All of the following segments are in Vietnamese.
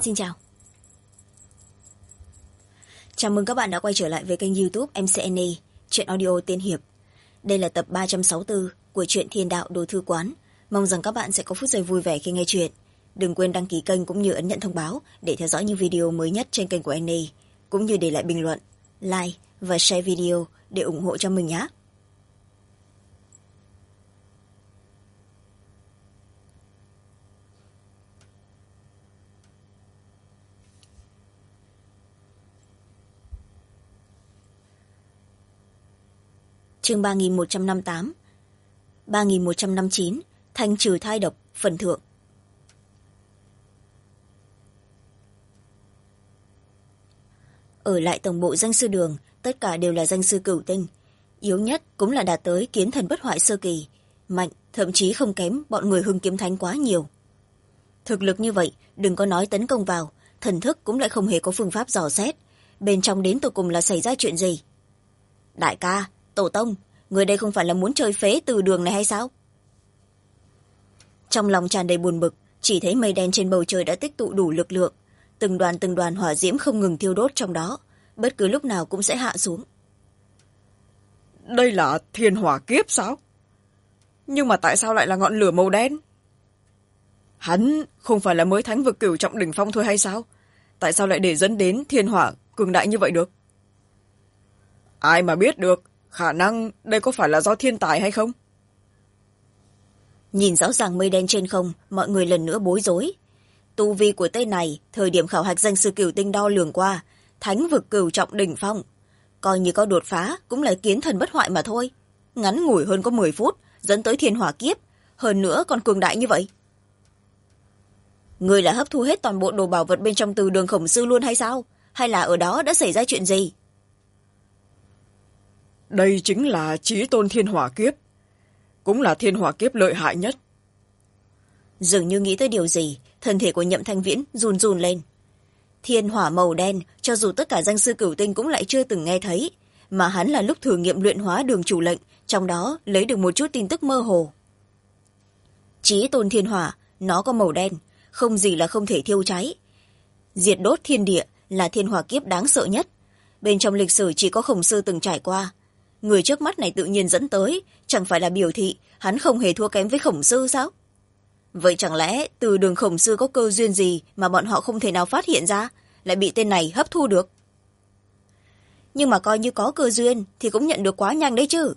Xin chào. Chào mừng các bạn đã quay trở lại với kênh YouTube MCNA, truyện audio tiên hiệp. Đây là tập 364 của truyện Thiên Đạo Đồ Thư Quán. Mong rằng các bạn sẽ có phút giây vui vẻ khi nghe chuyện. Đừng quên đăng ký kênh cũng như ấn nhận thông báo để theo dõi những video mới nhất trên kênh của NA, cũng như để lại bình luận, like và share video để ủng hộ cho mình nhé. Chương 3158, 3159, thanh trừ thai độc, phần thượng. Ở lại tổng bộ danh sư đường, tất cả đều là danh sư cửu tinh. Yếu nhất cũng là đạt tới kiến thần bất hoại sơ kỳ, mạnh, thậm chí không kém bọn người Hưng Kiếm Thánh quá nhiều. Thực lực như vậy, đừng có nói tấn công vào, thần thức cũng lại không hề có phương pháp dò xét. Bên trong đến tột cùng là xảy ra chuyện gì? Đại ca, tổ tông, người đây không phải là muốn chơi phế từ đường này hay sao? Trong lòng tràn đầy buồn bực, chỉ thấy mây đen trên bầu trời đã tích tụ đủ lực lượng, từng đoàn hỏa diễm không ngừng thiêu đốt trong đó, bất cứ lúc nào cũng sẽ hạ xuống. Đây là thiên hỏa kiếp sao? Nhưng mà tại sao lại là ngọn lửa màu đen? Hắn không phải là mới thánh vực cửu trọng đỉnh phong thôi hay sao? Tại sao lại để dẫn đến thiên hỏa cường đại như vậy được? Ai mà biết được, khả năng đây có phải là do thiên tài hay không? Nhìn rõ ràng mây đen trên không, mọi người lần nữa bối rối. Tu vi của tên này, thời điểm khảo hạch danh sư cửu tinh đo lường qua, thánh vực cửu trọng đỉnh phong. Coi như có đột phá, cũng là kiến thần bất hoại mà thôi. Ngắn ngủi hơn có 10 phút, dẫn tới thiên hỏa kiếp, hơn nữa còn cường đại như vậy. Người là hấp thu hết toàn bộ đồ bảo vật bên trong từ đường khổng sư luôn hay sao? Hay là ở đó đã xảy ra chuyện gì? Đây chính là chí tôn thiên hỏa kiếp, cũng là thiên hỏa kiếp lợi hại nhất. Dường như nghĩ tới điều gì, thân thể của Nhậm Thanh Viễn run run lên. Thiên hỏa màu đen, cho dù tất cả danh sư cửu tinh cũng lại chưa từng nghe thấy, mà hắn là lúc thử nghiệm luyện hóa đường chủ lệnh, trong đó lấy được một chút tin tức mơ hồ. Chí tôn thiên hỏa, nó có màu đen, không gì là không thể thiêu cháy. Diệt đốt thiên địa là thiên hỏa kiếp đáng sợ nhất. Bên trong lịch sử chỉ có khổng sư từng trải qua. Người trước mắt này tự nhiên dẫn tới, chẳng phải là biểu thị hắn không hề thua kém với khổng sư sao? Vậy chẳng lẽ từ đường khổng sư có cơ duyên gì mà bọn họ không thể nào phát hiện ra, lại bị tên này hấp thu được? Nhưng mà coi như có cơ duyên thì cũng nhận được quá nhanh đấy chứ.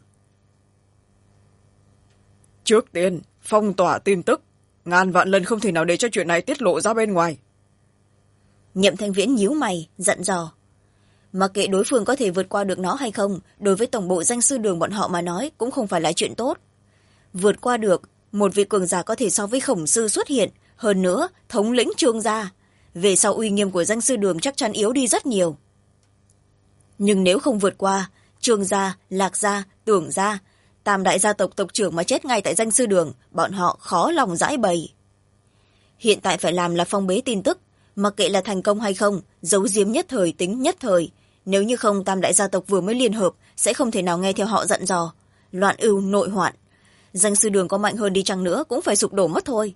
Trước tiên, phong tỏa tin tức, ngàn vạn lần không thể nào để cho chuyện này tiết lộ ra bên ngoài. Nhậm Thanh Viễn nhíu mày, dặn dò. Mặc kệ đối phương có thể vượt qua được nó hay không, đối với tổng bộ danh sư đường bọn họ mà nói cũng không phải là chuyện tốt. Vượt qua được, một vị cường giả có thể so với khổng sư xuất hiện, hơn nữa thống lĩnh Trương gia, về sau uy nghiêm của danh sư đường chắc chắn yếu đi rất nhiều. Nhưng nếu không vượt qua, Trương gia, Lạc gia, Tưởng gia, tam đại gia tộc tộc trưởng mà chết ngay tại danh sư đường, bọn họ khó lòng giải bày. Hiện tại phải làm là phong bế tin tức, mặc kệ là thành công hay không, giấu giếm nhất thời tính nhất thời. Nếu như không, tam đại gia tộc vừa mới liên hợp sẽ không thể nào nghe theo họ dặn dò. Loạn ưu nội hoạn, danh sư đường có mạnh hơn đi chăng nữa cũng phải sụp đổ mất thôi.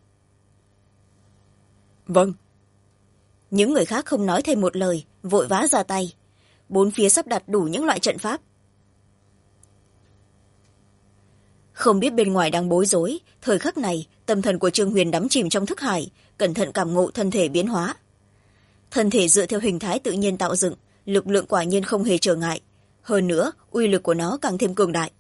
Vâng. Những người khác không nói thêm một lời, vội vã ra tay. Bốn phía sắp đặt đủ những loại trận pháp. Không biết bên ngoài đang bối rối, thời khắc này tâm thần của Trương Huyền đắm chìm trong thức hải, cẩn thận cảm ngộ thân thể biến hóa. Thân thể dựa theo hình thái tự nhiên tạo dựng, lực lượng quả nhiên không hề trở ngại. Hơn nữa, uy lực của nó càng thêm cường đại.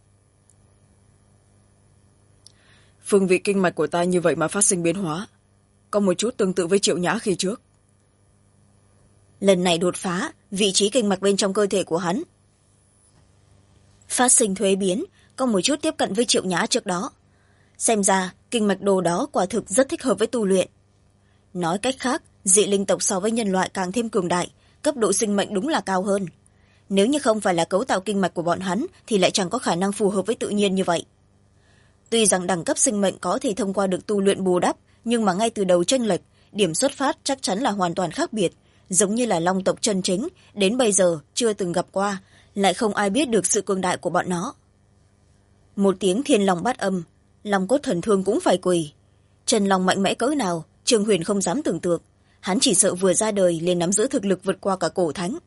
Phương vị kinh mạch của ta như vậy mà phát sinh biến hóa, có một chút tương tự với Triệu Nhã khi trước. Lần này đột phá, vị trí kinh mạch bên trong cơ thể của hắn phát sinh thuế biến, có một chút tiếp cận với Triệu Nhã trước đó. Xem ra, kinh mạch đồ đó quả thực rất thích hợp với tu luyện. Nói cách khác, dị linh tộc so với nhân loại càng thêm cường đại, cấp độ sinh mệnh đúng là cao hơn. Nếu như không phải là cấu tạo kinh mạch của bọn hắn, thì lại chẳng có khả năng phù hợp với tự nhiên như vậy. Tuy rằng đẳng cấp sinh mệnh có thể thông qua được tu luyện bù đắp, nhưng mà ngay từ đầu chênh lệch, điểm xuất phát chắc chắn là hoàn toàn khác biệt, giống như là long tộc chân chính, đến bây giờ chưa từng gặp qua, lại không ai biết được sự cường đại của bọn nó. Một tiếng thiên long bát âm, long cốt thần thương cũng phải quỳ. Chân long mạnh mẽ cỡ nào, Trương Huyền không dám tưởng tượng. hắn chỉ sợ vừa ra đời liền nắm giữ thực lực vượt qua cả cổ thánh.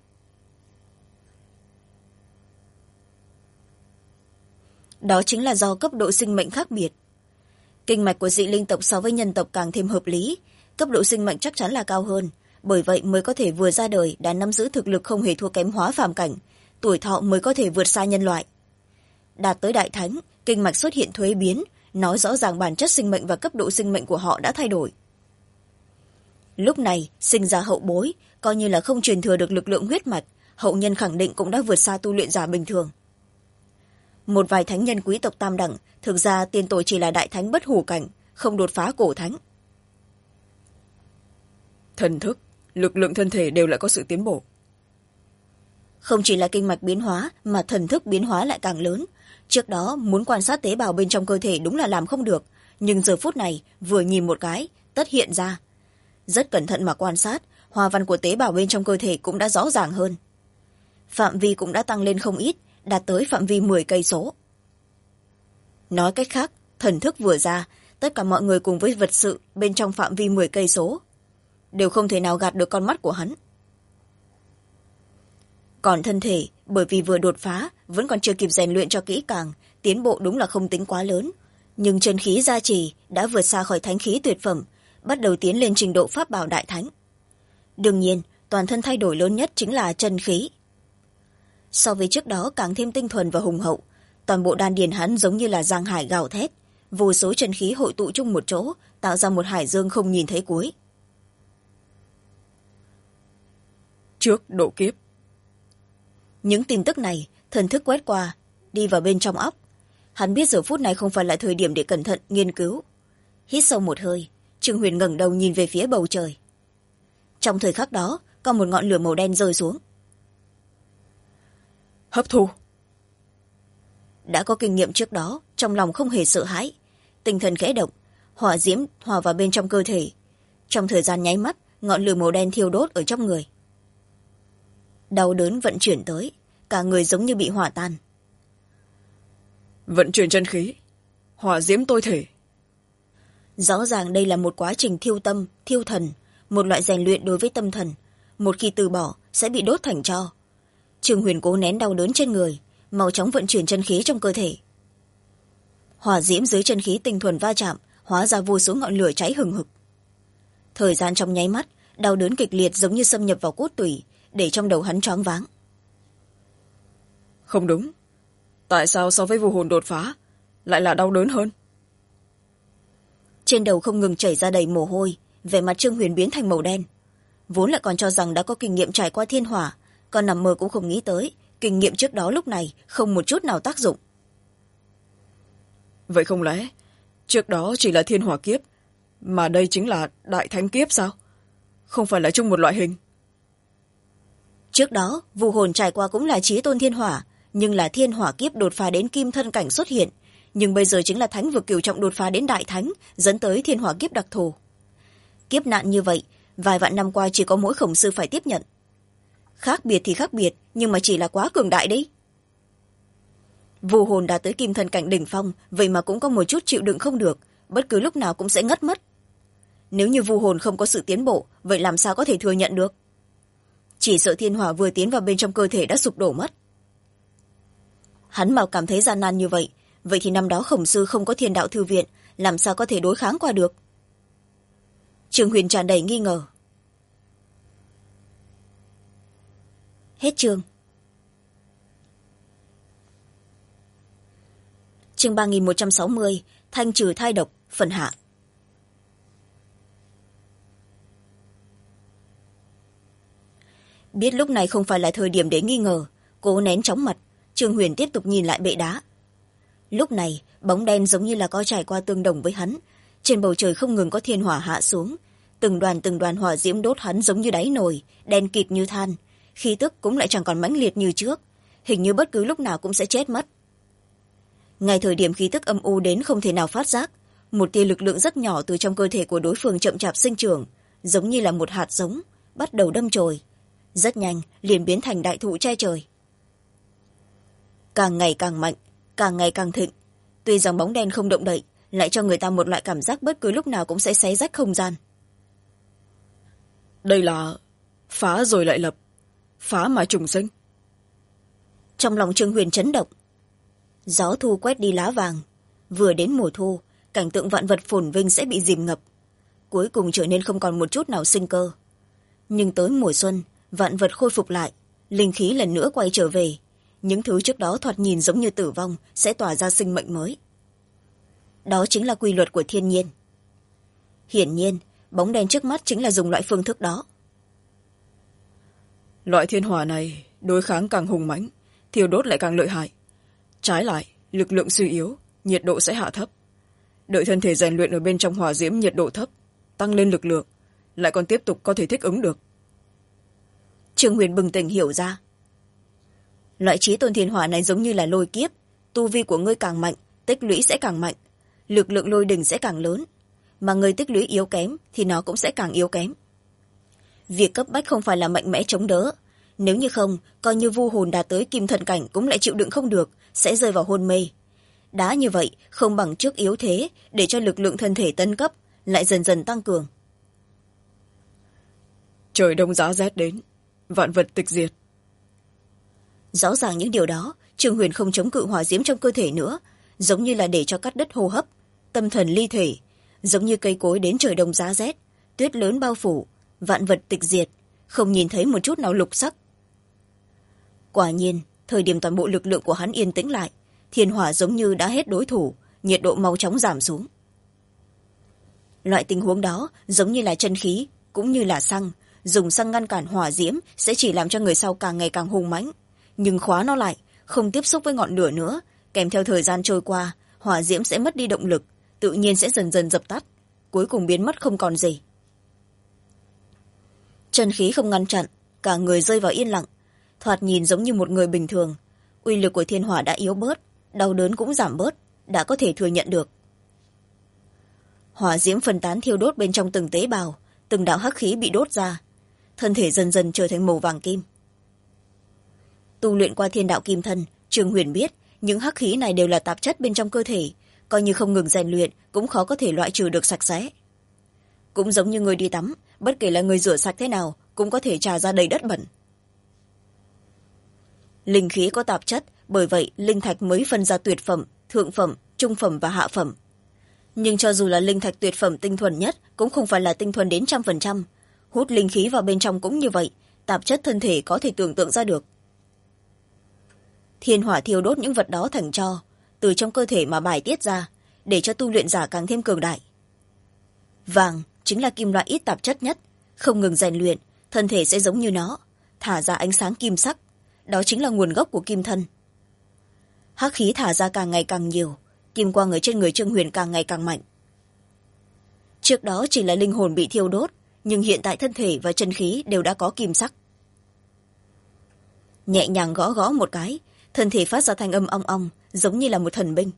Đó chính là do cấp độ sinh mệnh khác biệt. Kinh mạch của dị linh tộc so với nhân tộc càng thêm hợp lý, cấp độ sinh mệnh chắc chắn là cao hơn, bởi vậy mới có thể vừa ra đời đã nắm giữ thực lực không hề thua kém hóa phàm cảnh, tuổi thọ mới có thể vượt xa nhân loại. Đạt tới đại thánh, kinh mạch xuất hiện thuế biến, nói rõ ràng bản chất sinh mệnh và cấp độ sinh mệnh của họ đã thay đổi. Lúc này sinh ra hậu bối, coi như là không truyền thừa được lực lượng huyết mạch, hậu nhân khẳng định cũng đã vượt xa tu luyện giả bình thường. Một vài thánh nhân quý tộc tam đẳng, thực ra tiên tổ chỉ là đại thánh bất hủ cảnh, không đột phá cổ thánh. Thần thức, lực lượng thân thể đều lại có sự tiến bộ. Không chỉ là kinh mạch biến hóa mà thần thức biến hóa lại càng lớn. Trước đó muốn quan sát tế bào bên trong cơ thể đúng là làm không được, nhưng giờ phút này vừa nhìn một cái tất hiện ra. Rất cẩn thận mà quan sát, hoa văn của tế bào bên trong cơ thể cũng đã rõ ràng hơn. Phạm vi cũng đã tăng lên không ít, đạt tới phạm vi 10 cây số. Nói cách khác, thần thức vừa ra, tất cả mọi người cùng với vật sự bên trong phạm vi 10 cây số đều không thể nào gạt được con mắt của hắn. Còn thân thể, bởi vì vừa đột phá, vẫn còn chưa kịp rèn luyện cho kỹ càng, tiến bộ đúng là không tính quá lớn. Nhưng chân khí gia trì đã vượt xa khỏi thánh khí tuyệt phẩm, bắt đầu tiến lên trình độ pháp bảo đại thánh. Đương nhiên, toàn thân thay đổi lớn nhất chính là chân khí. So với trước đó càng thêm tinh thuần và hùng hậu, toàn bộ đan điền hắn giống như là giang hải gào thét, vô số chân khí hội tụ chung một chỗ, tạo ra một hải dương không nhìn thấy cuối. Trước độ kiếp. Những tin tức này, thần thức quét qua, đi vào bên trong óc. Hắn biết giờ phút này không phải là thời điểm để cẩn thận nghiên cứu. Hít sâu một hơi, Trương Huyền ngẩng đầu nhìn về phía bầu trời. Trong thời khắc đó, có một ngọn lửa màu đen rơi xuống. Hấp thu. Đã có kinh nghiệm trước đó, trong lòng không hề sợ hãi. Tinh thần khẽ động, hỏa diễm hòa vào bên trong cơ thể. Trong thời gian nháy mắt, ngọn lửa màu đen thiêu đốt ở trong người. Đau đớn vận chuyển tới, cả người giống như bị hỏa tan. Vận chuyển chân khí, hỏa diễm tôi thể. Rõ ràng đây là một quá trình thiêu tâm, thiêu thần, một loại rèn luyện đối với tâm thần. Một khi từ bỏ, sẽ bị đốt thành tro. Trương Huyền cố nén đau đớn trên người, mau chóng vận chuyển chân khí trong cơ thể. Hỏa diễm dưới chân khí tinh thuần va chạm, hóa ra vô số ngọn lửa cháy hừng hực. Thời gian trong nháy mắt, đau đớn kịch liệt giống như xâm nhập vào cốt tủy, để trong đầu hắn choáng váng. Không đúng, tại sao so với vô hồn đột phá lại là đau đớn hơn? Trên đầu không ngừng chảy ra đầy mồ hôi, vẻ mặt Trương Huyền biến thành màu đen. Vốn lại còn cho rằng đã có kinh nghiệm trải qua thiên hỏa, còn nằm mơ cũng không nghĩ tới kinh nghiệm trước đó lúc này không một chút nào tác dụng. Vậy không lẽ trước đó chỉ là thiên hỏa kiếp, mà đây chính là đại thánh kiếp sao? Không phải là chung một loại hình? Trước đó vu hồn trải qua cũng là chí tôn thiên hỏa, nhưng là thiên hỏa kiếp đột phá đến kim thân cảnh xuất hiện, nhưng bây giờ chính là thánh vực cửu trọng đột phá đến đại thánh, dẫn tới thiên hỏa kiếp đặc thù. Kiếp nạn như vậy vài vạn năm qua chỉ có mỗi khổng sư phải tiếp nhận. Khác biệt thì khác biệt, nhưng mà chỉ là quá cường đại đấy. Vu hồn đã tới kim thân cảnh đỉnh phong, vậy mà cũng có một chút chịu đựng không được, bất cứ lúc nào cũng sẽ ngất mất. Nếu như vu hồn không có sự tiến bộ, vậy làm sao có thể thừa nhận được? Chỉ sợ thiên hỏa vừa tiến vào bên trong cơ thể đã sụp đổ mất. Hắn mà cảm thấy gian nan như vậy, vậy thì năm đó khổng sư không có thiên đạo thư viện, làm sao có thể đối kháng qua được? Trương Huyền tràn đầy nghi ngờ. Hết chương. Chương 3160, thanh trừ thai độc, phần hạ. Biết lúc này không phải là thời điểm để nghi ngờ, cố nén chóng mặt, Trương Huyền tiếp tục nhìn lại bệ đá. Lúc này, bóng đen giống như là có trải qua tương đồng với hắn. Trên bầu trời không ngừng có thiên hỏa hạ xuống. Từng đoàn hỏa diễm đốt hắn giống như đáy nồi, đen kịt như than. Khí tức cũng lại chẳng còn mãnh liệt như trước. Hình như bất cứ lúc nào cũng sẽ chết mất. Ngay thời điểm khí tức âm u đến không thể nào phát giác, một tia lực lượng rất nhỏ từ trong cơ thể của đối phương chậm chạp sinh trưởng, giống như là một hạt giống, bắt đầu đâm chồi. Rất nhanh, liền biến thành đại thụ che trời. Càng ngày càng mạnh, càng ngày càng thịnh. Tuy rằng bóng đen không động đậy, lại cho người ta một loại cảm giác bất cứ lúc nào cũng sẽ xé rách không gian. đây là phá rồi lại lập, phá mà trùng sinh. Trong lòng Trương Huyền chấn động. Gió thu quét đi lá vàng, vừa đến mùa thu, cảnh tượng vạn vật phồn vinh sẽ bị dìm ngập, cuối cùng trở nên không còn một chút nào sinh cơ. Nhưng tới mùa xuân, vạn vật khôi phục lại, linh khí lần nữa quay trở về, những thứ trước đó thoạt nhìn giống như tử vong sẽ tỏa ra sinh mệnh mới. Đó chính là quy luật của thiên nhiên. Hiển nhiên bóng đen trước mắt chính là dùng loại phương thức đó. Loại thiên hỏa này đối kháng càng hùng mãnh, thiêu đốt lại càng lợi hại. Trái lại, lực lượng suy yếu, nhiệt độ sẽ hạ thấp. Đợi thân thể rèn luyện ở bên trong hỏa diễm nhiệt độ thấp, tăng lên lực lượng, lại còn tiếp tục có thể thích ứng được. Trương Huyền bừng tỉnh hiểu ra. Loại chí tôn thiên hỏa này giống như là lôi kiếp, tu vi của ngươi càng mạnh, tích lũy sẽ càng mạnh, lực lượng lôi đình sẽ càng lớn, mà người tích lũy yếu kém thì nó cũng sẽ càng yếu kém. Việc cấp bách không phải là mạnh mẽ chống đỡ, nếu như không, coi như vu hồn đạt tới kim thần cảnh cũng lại chịu đựng không được, sẽ rơi vào hôn mê. Đã như vậy, không bằng trước yếu thế, để cho lực lượng thân thể tấn cấp, lại dần dần tăng cường. Trời đông giá rét đến, vạn vật tịch diệt. Rõ ràng những điều đó, Trương Huyền không chống cự hỏa diễm trong cơ thể nữa, giống như là để cho cắt đất hô hấp, tâm thần ly thể, giống như cây cối đến trời đông giá rét, tuyết lớn bao phủ, vạn vật tịch diệt, không nhìn thấy một chút nào lục sắc. Quả nhiên, thời điểm toàn bộ lực lượng của hắn yên tĩnh lại, thiên hỏa giống như đã hết đối thủ, nhiệt độ mau chóng giảm xuống. Loại tình huống đó giống như là chân khí, cũng như là xăng, dùng xăng ngăn cản hỏa diễm sẽ chỉ làm cho người sau càng ngày càng hung mãnh, nhưng khóa nó lại, không tiếp xúc với ngọn lửa nữa, kèm theo thời gian trôi qua, hỏa diễm sẽ mất đi động lực, tự nhiên sẽ dần dần dập tắt, cuối cùng biến mất không còn gì. Chân khí không ngăn chặn, cả người rơi vào yên lặng, thoạt nhìn giống như một người bình thường. Uy lực của thiên hỏa đã yếu bớt, đau đớn cũng giảm bớt, đã có thể thừa nhận được. Hỏa diễm phân tán thiêu đốt bên trong từng tế bào, từng đạo hắc khí bị đốt ra, thân thể dần dần trở thành màu vàng kim. Tu luyện qua thiên đạo kim thân, Trương Huyền biết những hắc khí này đều là tạp chất bên trong cơ thể, coi như không ngừng rèn luyện cũng khó có thể loại trừ được sạch sẽ. Cũng giống như người đi tắm, bất kể là người rửa sạch thế nào cũng có thể trà ra đầy đất bẩn. Linh khí có tạp chất, bởi vậy linh thạch mới phân ra tuyệt phẩm, thượng phẩm, trung phẩm và hạ phẩm. Nhưng cho dù là linh thạch tuyệt phẩm tinh thuần nhất cũng không phải là tinh thuần đến 100%, hút linh khí vào bên trong cũng như vậy, tạp chất thân thể có thể tưởng tượng ra được. Thiên hỏa thiêu đốt những vật đó thành tro, từ trong cơ thể mà bài tiết ra, để cho tu luyện giả càng thêm cường đại. Vàng chính là kim loại ít tạp chất nhất, không ngừng rèn luyện, thân thể sẽ giống như nó, thả ra ánh sáng kim sắc, đó chính là nguồn gốc của kim thân. Hắc khí thả ra càng ngày càng nhiều, kim quang ở trên người Trương Huyền càng ngày càng mạnh. Trước đó chỉ là linh hồn bị thiêu đốt, nhưng hiện tại thân thể và chân khí đều đã có kim sắc. Nhẹ nhàng gõ gõ một cái, thân thể phát ra thanh âm ong ong, giống như là một thần binh.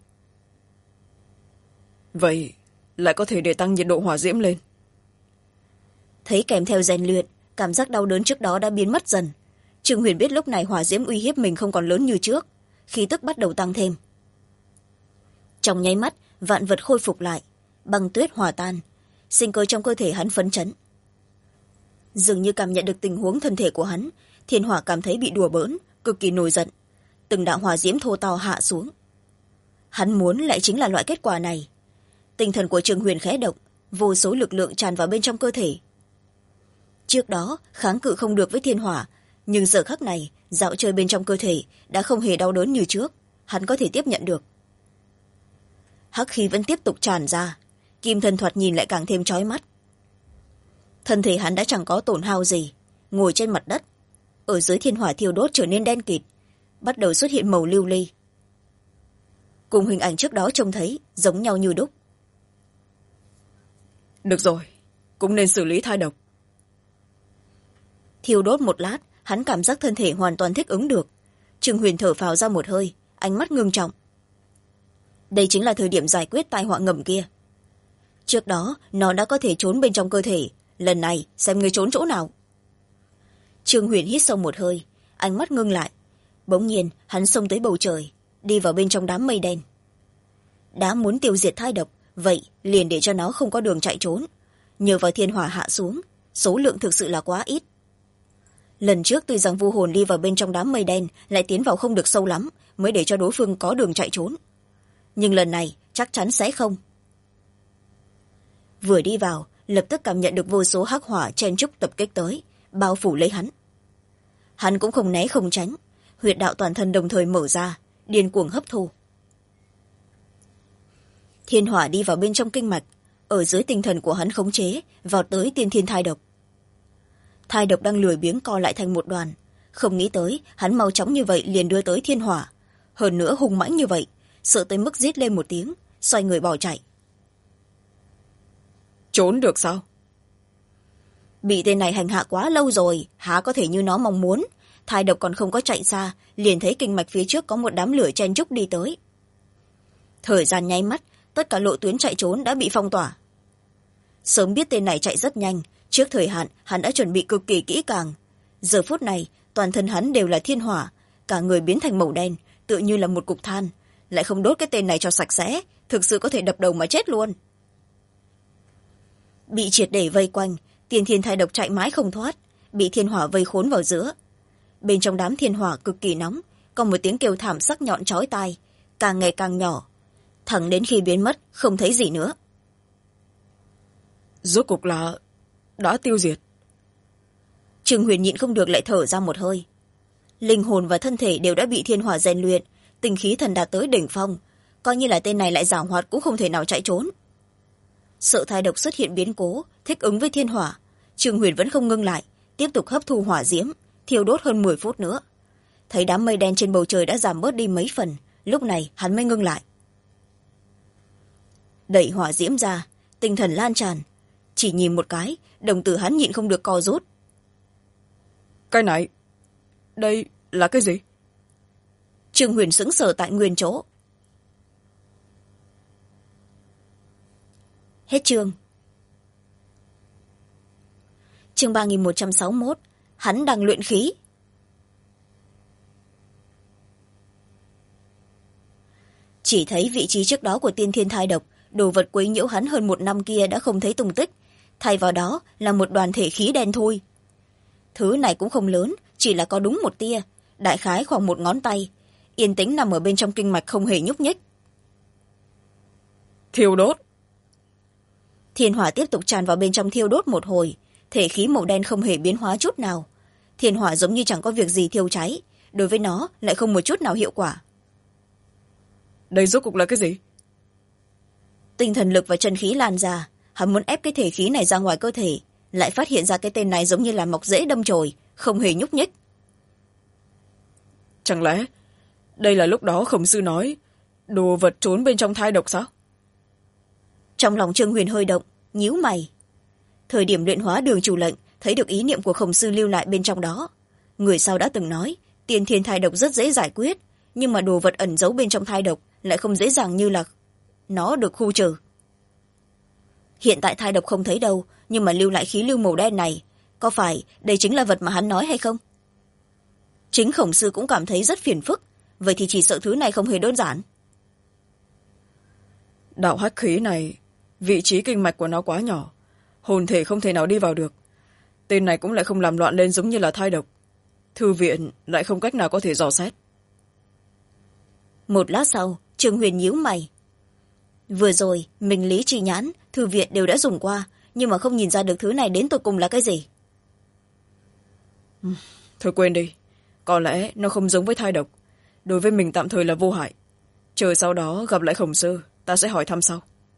Vậy lại có thể để tăng nhiệt độ hỏa diễm lên. Thấy kèm theo rèn luyện, cảm giác đau đớn trước đó đã biến mất dần. Trương Huyền biết lúc này hỏa diễm uy hiếp mình không còn lớn như trước, khí tức bắt đầu tăng thêm. Trong nháy mắt, vạn vật khôi phục lại, băng tuyết hòa tan, sinh cơ trong cơ thể hắn phấn chấn. Dường như cảm nhận được tình huống thân thể của hắn, thiên hỏa cảm thấy bị đùa bỡn, cực kỳ nổi giận. Từng đạo hỏa diễm thô to hạ xuống. Hắn muốn lại chính là loại kết quả này. Tinh thần của Trương Huyền khẽ động, vô số lực lượng tràn vào bên trong cơ thể. Trước đó kháng cự không được với thiên hỏa, nhưng giờ khắc này dạo chơi bên trong cơ thể đã không hề đau đớn như trước, hắn có thể tiếp nhận được. Hắc khí vẫn tiếp tục tràn ra, kim thân thoạt nhìn lại càng thêm chói mắt. Thân thể hắn đã chẳng có tổn hao gì, ngồi trên mặt đất, ở dưới thiên hỏa thiêu đốt trở nên đen kịt, bắt đầu xuất hiện màu lưu ly. Cùng hình ảnh trước đó trông thấy giống nhau như đúc. Được rồi, cũng nên xử lý thai độc. Thiêu đốt một lát, hắn cảm giác thân thể hoàn toàn thích ứng được. Trương Huyền thở phào ra một hơi, ánh mắt ngưng trọng. Đây chính là thời điểm giải quyết tai họa ngầm kia. Trước đó nó đã có thể trốn bên trong cơ thể, lần này xem người trốn chỗ nào. Trương Huyền hít sâu một hơi, ánh mắt ngưng lại. Bỗng nhiên hắn xông tới bầu trời, đi vào bên trong đám mây đen. Đã muốn tiêu diệt thai độc, vậy liền để cho nó không có đường chạy trốn, nhờ vào thiên hỏa hạ xuống, số lượng thực sự là quá ít. Lần trước tuy rằng vu hồn đi vào bên trong đám mây đen lại tiến vào không được sâu lắm mới để cho đối phương có đường chạy trốn, nhưng lần này chắc chắn sẽ không. Vừa đi vào lập tức cảm nhận được vô số hắc hỏa chen chúc tập kích tới, bao phủ lấy hắn. Hắn cũng không né không tránh, huyệt đạo toàn thân đồng thời mở ra, điên cuồng hấp thu. Thiên hỏa đi vào bên trong kinh mạch, ở dưới tinh thần của hắn khống chế vào tới tiên thiên thai độc. Thai độc đang lười biếng co lại thành một đoàn, không nghĩ tới hắn mau chóng như vậy liền đưa tới thiên hỏa, hơn nữa hung mãnh như vậy, sợ tới mức rít lên một tiếng, xoay người bỏ chạy. Trốn được sao? Bị tên này hành hạ quá lâu rồi, há có thể như nó mong muốn. Thai độc còn không có chạy xa, liền thấy kinh mạch phía trước có một đám lửa chen chúc đi tới. Thời gian nháy mắt, tất cả lộ tuyến chạy trốn đã bị phong tỏa. Sớm biết tên này chạy rất nhanh, trước thời hạn hắn đã chuẩn bị cực kỳ kỹ càng. Giờ phút này toàn thân hắn đều là thiên hỏa, cả người biến thành màu đen, tựa như là một cục than. Lại không đốt cái tên này cho sạch sẽ, thực sự có thể đập đầu mà chết luôn. Bị triệt để vây quanh, tiên thiên thai độc chạy mãi không thoát, bị thiên hỏa vây khốn vào giữa. Bên trong đám thiên hỏa cực kỳ nóng, có một tiếng kêu thảm sắc nhọn chói tai, càng ngày càng nhỏ, thẳng đến khi biến mất không thấy gì nữa. Rốt cuộc là đã tiêu diệt. Trương Huyền nhịn không được lại thở ra một hơi. Linh hồn và thân thể đều đã bị thiên hỏa rèn luyện, tinh khí thần đạt tới đỉnh phong, coi như là tên này lại giảo hoạt cũng không thể nào chạy trốn. Sợ thai độc xuất hiện biến cố, thích ứng với thiên hỏa, Trương Huyền vẫn không ngưng lại, tiếp tục hấp thu hỏa diễm, thiêu đốt hơn 10 phút nữa. Thấy đám mây đen trên bầu trời đã giảm bớt đi mấy phần, lúc này hắn mới ngưng lại. Đẩy hỏa diễm ra, tinh thần lan tràn, chỉ nhìn một cái, đồng tử hắn nhịn không được co rút. Cái này, đây là cái gì? Trương Huyền sững sờ tại nguyên chỗ. Hết chương. Chương 3161, hắn đang luyện khí. Chỉ thấy vị trí trước đó của tiên thiên thai độc, đồ vật quấy nhiễu hắn hơn 1 năm kia đã không thấy tung tích, thay vào đó là một đoàn thể khí đen thui. Thứ này cũng không lớn, chỉ là có đúng một tia, đại khái khoảng 1 ngón tay, yên tĩnh nằm ở bên trong kinh mạch không hề nhúc nhích. Thiêu đốt. Thiên hỏa tiếp tục tràn vào bên trong thiêu đốt một hồi, thể khí màu đen không hề biến hóa chút nào. Thiên hỏa giống như chẳng có việc gì thiêu cháy, đối với nó lại không một chút nào hiệu quả. Đây rốt cuộc là cái gì? Tinh thần lực và chân khí lan ra, hắn muốn ép cái thể khí này ra ngoài cơ thể, lại phát hiện ra cái tên này giống như là mọc rễ đâm chồi, không hề nhúc nhích. Chẳng lẽ đây là lúc đó Khổng Sư nói đồ vật trốn bên trong thai độc sao? Trong lòng Trương Huyền hơi động, nhíu mày. Thời điểm luyện hóa Đường chủ lệnh, thấy được ý niệm của Khổng Sư lưu lại bên trong đó. Người sau đã từng nói tiên thiên thai độc rất dễ giải quyết, nhưng mà đồ vật ẩn giấu bên trong thai độc lại không dễ dàng như là nó được khu trừ. Hiện tại thai độc không thấy đâu, nhưng mà lưu lại khí lưu màu đen này, có phải đây chính là vật mà hắn nói hay không? Chính Khổng Sư cũng cảm thấy rất phiền phức, vậy thì chỉ sợ thứ này không hề đơn giản. Đạo hắc khí này, vị trí kinh mạch của nó quá nhỏ, hồn thể không thể nào đi vào được. Tên này cũng lại không làm loạn lên giống như là thai độc. Thư viện lại không cách nào có thể dò xét. Một lát sau, Trương Huyền nhíu mày. Vừa rồi, Minh Lý Trì Nhãn, thư viện đều đã dùng qua, nhưng mà không nhìn ra được thứ này đến tột cùng là cái gì. Thôi quên đi, có lẽ nó không giống với thai độc. Đối với mình tạm thời là vô hại. Chờ sau đó gặp lại Khổng Sư, ta sẽ hỏi thăm sau.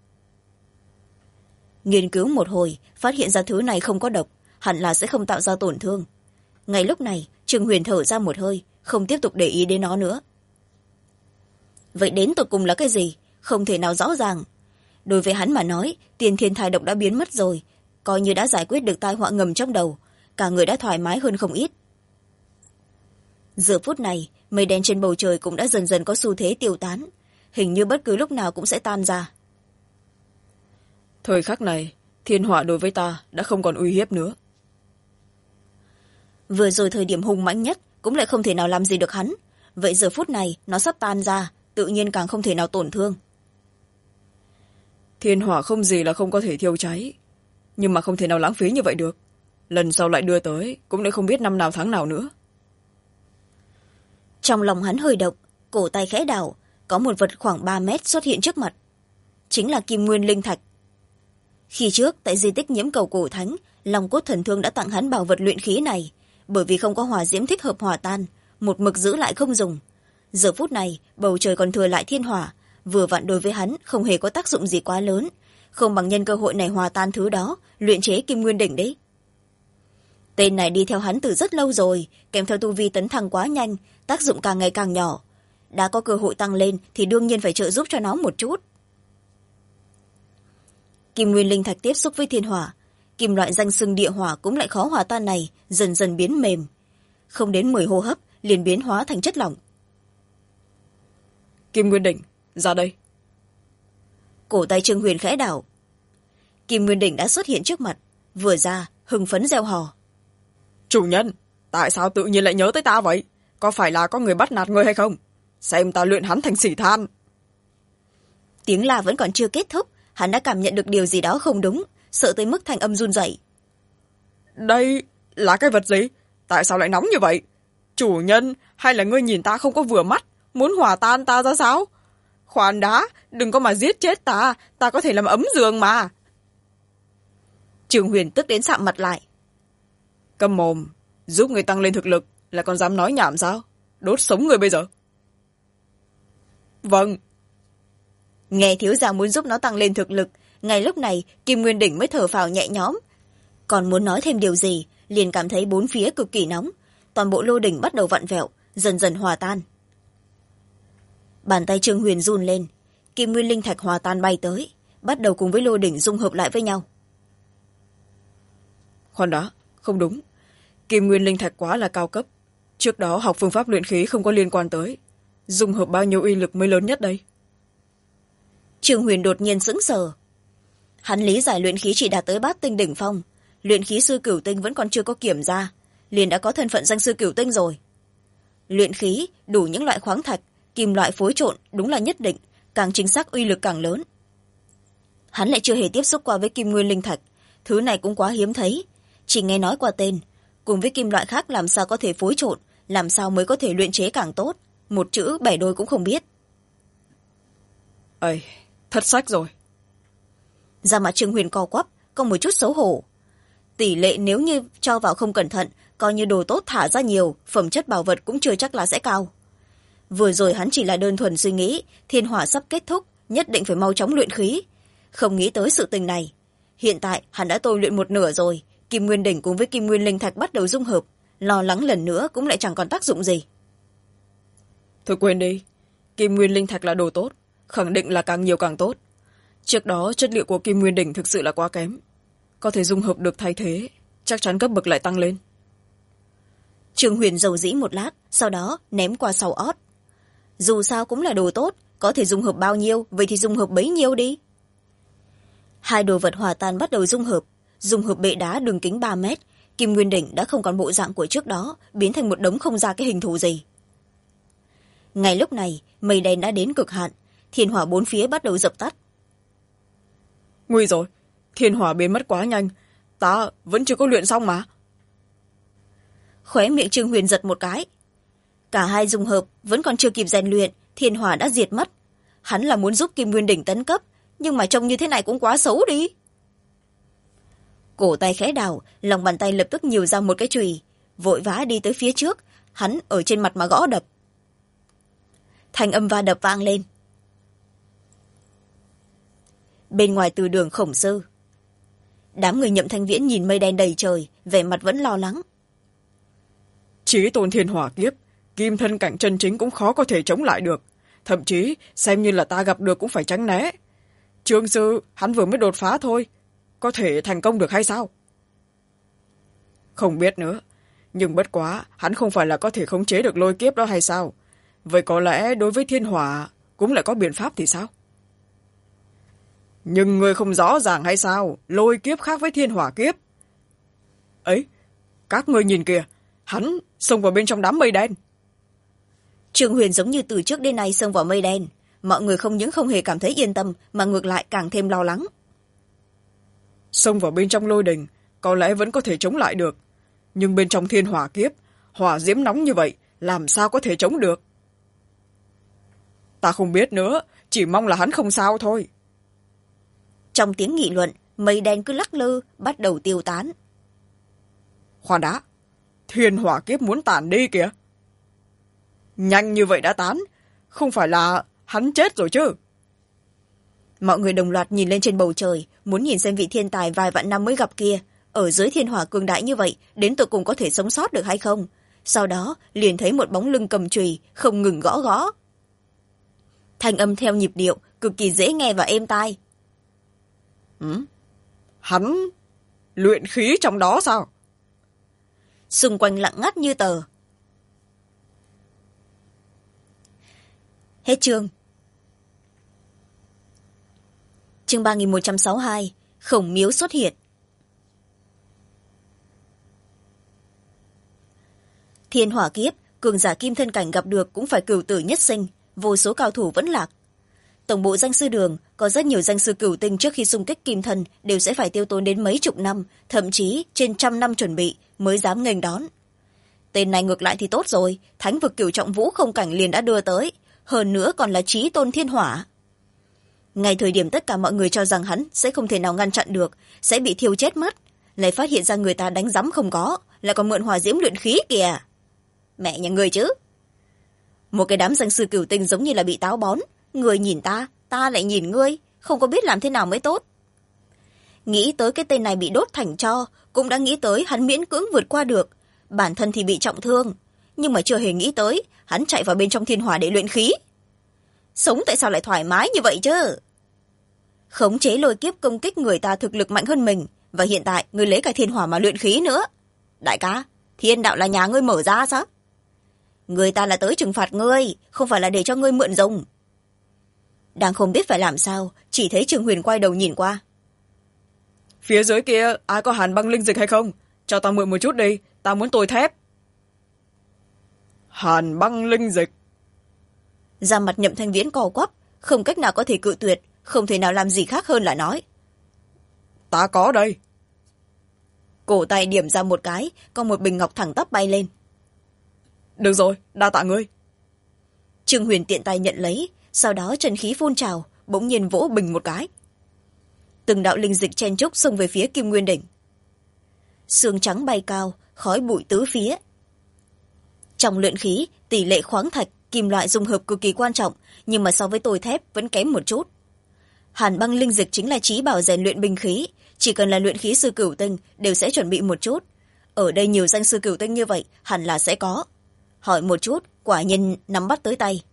Nghiên cứu một hồi, phát hiện ra thứ này không có độc, hẳn là sẽ không tạo ra tổn thương. Ngay lúc này, Trương Huyền thở ra một hơi, không tiếp tục để ý đến nó nữa. Vậy đến tột cùng là cái gì? Không thể nào rõ ràng. Đối với hắn mà nói, tiên thiên thai độc đã biến mất rồi, coi như đã giải quyết được tai họa ngầm trong đầu, cả người đã thoải mái hơn không ít. Giờ phút này, mây đen trên bầu trời cũng đã dần dần có xu thế tiêu tán, hình như bất cứ lúc nào cũng sẽ tan ra. Thời khắc này, thiên hỏa đối với ta đã không còn uy hiếp nữa. Vừa rồi thời điểm hung mãnh nhất cũng lại không thể nào làm gì được hắn, vậy giờ phút này nó sắp tan ra, tự nhiên càng không thể nào tổn thương. Thiên hỏa không gì là không có thể thiêu cháy, nhưng mà không thể nào lãng phí như vậy được. lần sau lại đưa tới cũng đã không biết năm nào tháng nào nữa. Trong lòng hắn hơi động, cổ tay khẽ đảo, có một vật khoảng 3 mét xuất hiện trước mặt. Chính là kim nguyên linh thạch. Khi trước tại di tích nhiễm cầu cổ thánh, long cốt thần thương đã tặng hắn bảo vật luyện khí này, bởi vì không có hỏa diễm thích hợp hòa tan, một mực giữ lại không dùng. Giờ phút này bầu trời còn thừa lại thiên hỏa, vừa vặn đối với hắn không hề có tác dụng gì quá lớn, không bằng nhân cơ hội này hòa tan thứ đó, luyện chế kim nguyên đỉnh đấy. Tên này đi theo hắn từ rất lâu rồi, kèm theo tu vi tấn thăng quá nhanh, tác dụng càng ngày càng nhỏ. Đã có cơ hội tăng lên thì đương nhiên phải trợ giúp cho nó một chút. Kim nguyên linh thạch tiếp xúc với thiên hỏa, kim loại danh xưng địa hỏa cũng lại khó hòa tan này dần dần biến mềm, không đến 10 hô hấp liền biến hóa thành chất lỏng. Kim nguyên đỉnh, ra đây. Cổ tay Trương Huyền khẽ đảo, kim nguyên đỉnh đã xuất hiện trước mặt, vừa ra hưng phấn reo hò. Chủ nhân, tại sao tự nhiên lại nhớ tới ta vậy? Có phải là có người bắt nạt ngươi hay không? Xem ta luyện hắn thành xỉ than. Tiếng la vẫn còn chưa kết thúc, hắn đã cảm nhận được điều gì đó không đúng, sợ tới mức thanh âm run rẩy. Đây là cái vật gì? Tại sao lại nóng như vậy? Chủ nhân, hay là ngươi nhìn ta không có vừa mắt, muốn hòa tan ta ra sao? Khoan đã, đừng có mà giết chết ta, ta có thể làm ấm giường mà. Trương Huyền tức đến sạm mặt lại. Câm mồm, giúp người tăng lên thực lực là còn dám nói nhảm sao? Đốt sống người bây giờ. Vâng. Nghe thiếu gia muốn giúp nó tăng lên thực lực, ngay lúc này kim nguyên đỉnh mới thở phào nhẹ nhõm. Còn muốn nói thêm điều gì, liền cảm thấy bốn phía cực kỳ nóng, toàn bộ lô đỉnh bắt đầu vặn vẹo, dần dần hòa tan. Bàn tay Trương Huyền run lên, kim nguyên linh thạch hòa tan bay tới, bắt đầu cùng với lô đỉnh dung hợp lại với nhau. Khoan đã, không đúng. Kim nguyên linh thạch quá là cao cấp. Trước đó học phương pháp luyện khí không có liên quan tới. Dung hợp bao nhiêu uy lực mới lớn nhất đây? Trương Huyền đột nhiên sững sờ. Hắn lý giải luyện khí chỉ đạt tới bát tinh đỉnh phong, luyện khí sư cửu tinh vẫn còn chưa có kiểm ra, liền đã có thân phận danh sư cửu tinh rồi. Luyện khí đủ những loại khoáng thạch, kim loại phối trộn đúng là nhất định, càng chính xác uy lực càng lớn. Hắn lại chưa hề tiếp xúc qua với kim nguyên linh thạch, thứ này cũng quá hiếm thấy, chỉ nghe nói qua tên, cùng với kim loại khác làm sao có thể phối trộn, làm sao mới có thể luyện chế càng tốt, một chữ bẻ đôi cũng không biết. Ây, thất sách rồi. Da mặt Trương Huyền co quắp, có một chút xấu hổ. Tỷ lệ nếu như cho vào không cẩn thận, coi như đồ tốt thả ra nhiều, phẩm chất bảo vật cũng chưa chắc là sẽ cao. Vừa rồi hắn chỉ là đơn thuần suy nghĩ, thiên hỏa sắp kết thúc, nhất định phải mau chóng luyện khí. Không nghĩ tới sự tình này. Hiện tại hắn đã tôi luyện một nửa rồi, kim nguyên đỉnh cùng với kim nguyên linh thạch bắt đầu dung hợp, lo lắng lần nữa cũng lại chẳng còn tác dụng gì. Thôi quên đi, kim nguyên linh thạch là đồ tốt, khẳng định là càng nhiều càng tốt. Trước đó chất liệu của kim nguyên đỉnh thực sự là quá kém, có thể dung hợp được thay thế, chắc chắn cấp bậc lại tăng lên. Trương Huyền dầu dĩ một lát, sau đó ném qua sau ót. Dù sao cũng là đồ tốt, có thể dung hợp bao nhiêu, vậy thì dung hợp bấy nhiêu đi. Hai đồ vật hòa tan bắt đầu dung hợp bệ đá đường kính 3 mét, kim nguyên đỉnh đã không còn bộ dạng của trước đó, biến thành một đống không ra cái hình thù gì. Ngay lúc này mây đen đã đến cực hạn, thiên hỏa bốn phía bắt đầu dập tắt. Nguy rồi, thiên hỏa biến mất quá nhanh, ta vẫn chưa có luyện xong mà. Khóe miệng Trương Huyền giật một cái. Cả hai dung hợp vẫn còn chưa kịp rèn luyện, thiên hỏa đã diệt mất. Hắn là muốn giúp kim nguyên đỉnh tấn cấp, nhưng mà trông như thế này cũng quá xấu đi. Cổ tay khẽ đảo, lòng bàn tay lập tức nhiều ra một cái chùy, vội vã đi tới phía trước, hắn ở trên mặt mà gõ đập. Thanh âm va đập vang lên. Bên ngoài từ đường Khổng Sư, đám người Nhậm Thanh Viễn nhìn mây đen đầy trời, vẻ mặt vẫn lo lắng. Chí tôn thiên hỏa kiếp, kim thân cảnh chân chính cũng khó có thể chống lại được, thậm chí xem như là ta gặp được cũng phải tránh né. Trương sư hắn vừa mới đột phá thôi, có thể thành công được hay sao? Không biết nữa, nhưng bất quá hắn không phải là có thể khống chế được lôi kiếp đó hay sao? Vậy có lẽ đối với thiên hỏa cũng lại có biện pháp thì sao? Nhưng người không rõ ràng hay sao? Lôi kiếp khác với thiên hỏa kiếp. Ấy, các ngươi nhìn kìa, hắn xông vào bên trong đám mây đen. Trương Huyền giống như từ trước đến nay xông vào mây đen, mọi người không những không hề cảm thấy yên tâm mà ngược lại càng thêm lo lắng. Xông vào bên trong lôi đình, có lẽ vẫn có thể chống lại được. Nhưng bên trong thiên hỏa kiếp, hỏa diễm nóng như vậy, làm sao có thể chống được? Ta không biết nữa, chỉ mong là hắn không sao thôi. Trong tiếng nghị luận, mây đen cứ lắc lư, bắt đầu tiêu tán. Khoan đã, thiên hỏa kiếp muốn tản đi kìa. Nhanh như vậy đã tán, không phải là hắn chết rồi chứ? Mọi người đồng loạt nhìn lên trên bầu trời, muốn nhìn xem vị thiên tài vài vạn năm mới gặp kia, ở dưới thiên hỏa cường đại như vậy, đến tụi cùng có thể sống sót được hay không. Sau đó, liền thấy một bóng lưng cầm chùy, không ngừng gõ gõ. Thanh âm theo nhịp điệu, cực kỳ dễ nghe và êm tai. Hắn luyện khí trong đó sao? Xung quanh lặng ngắt như tờ. Hết chương. Chương 3162, Khổng Miếu xuất hiện. Thiên hỏa kiếp, cường giả kim thân cảnh gặp được cũng phải cửu tử nhất sinh, vô số cao thủ vẫn lạc. Tổng bộ danh sư đường có rất nhiều danh sư cửu tinh trước khi xung kích kim thân đều sẽ phải tiêu tốn đến mấy chục năm, thậm chí trên 100 năm chuẩn bị mới dám nghênh đón. Tên này ngược lại thì tốt rồi, thánh vực cửu trọng vũ không cảnh liền đã đưa tới, hơn nữa còn là chí tôn thiên hỏa. Ngay thời điểm tất cả mọi người cho rằng hắn sẽ không thể nào ngăn chặn được, sẽ bị thiêu chết mất, lại phát hiện ra người ta đánh rắm không có, lại còn mượn hỏa diễm luyện khí kìa. Mẹ nhà người chứ. Một cái đám danh sư cửu tinh giống như là bị táo bón, người nhìn ta, ta lại nhìn ngươi, không có biết làm thế nào mới tốt. Nghĩ tới cái tên này bị đốt thành tro, cũng đã nghĩ tới hắn miễn cưỡng vượt qua được, bản thân thì bị trọng thương, nhưng mà chưa hề nghĩ tới hắn chạy vào bên trong thiên hỏa để luyện khí. Sống tại sao lại thoải mái như vậy chứ? Khống chế lôi kiếp công kích người ta thực lực mạnh hơn mình, và hiện tại ngươi lấy cả thiên hỏa mà luyện khí nữa. Đại ca, thiên đạo là nhà ngươi mở ra sao? Người ta là tới trừng phạt ngươi, không phải là để cho ngươi mượn dùng. Đang không biết phải làm sao, chỉ thấy Trường Huyền quay đầu nhìn qua. Phía dưới kia ai có hàn băng linh dịch hay không? Cho ta mượn một chút đi, ta muốn tôi thép. Hàn băng linh dịch. Da mặt Nhậm Thanh Viễn co quắp, không cách nào có thể cự tuyệt, không thể nào làm gì khác hơn là nói. Ta có đây. Cổ tay điểm ra một cái, có một bình ngọc thẳng tắp bay lên. Được rồi, đa tạ ngươi. Trương Huyền tiện tay nhận lấy, sau đó chân khí phun trào, bỗng nhiên vỗ bình một cái. Từng đạo linh dịch chen chúc xông về phía Kim Nguyên Đỉnh. Sương trắng bay cao, khói bụi tứ phía. Trong luyện khí, tỷ lệ khoáng thạch, kim loại dung hợp cực kỳ quan trọng, nhưng mà so với tôi thép vẫn kém một chút. Hàn băng linh dịch chính là trí bảo rèn luyện binh khí, chỉ cần là luyện khí sư cửu tinh đều sẽ chuẩn bị một chút. Ở đây nhiều danh sư cửu tinh như vậy, hẳn là sẽ có. Hỏi một chút, quả nhiên nắm bắt tới tay.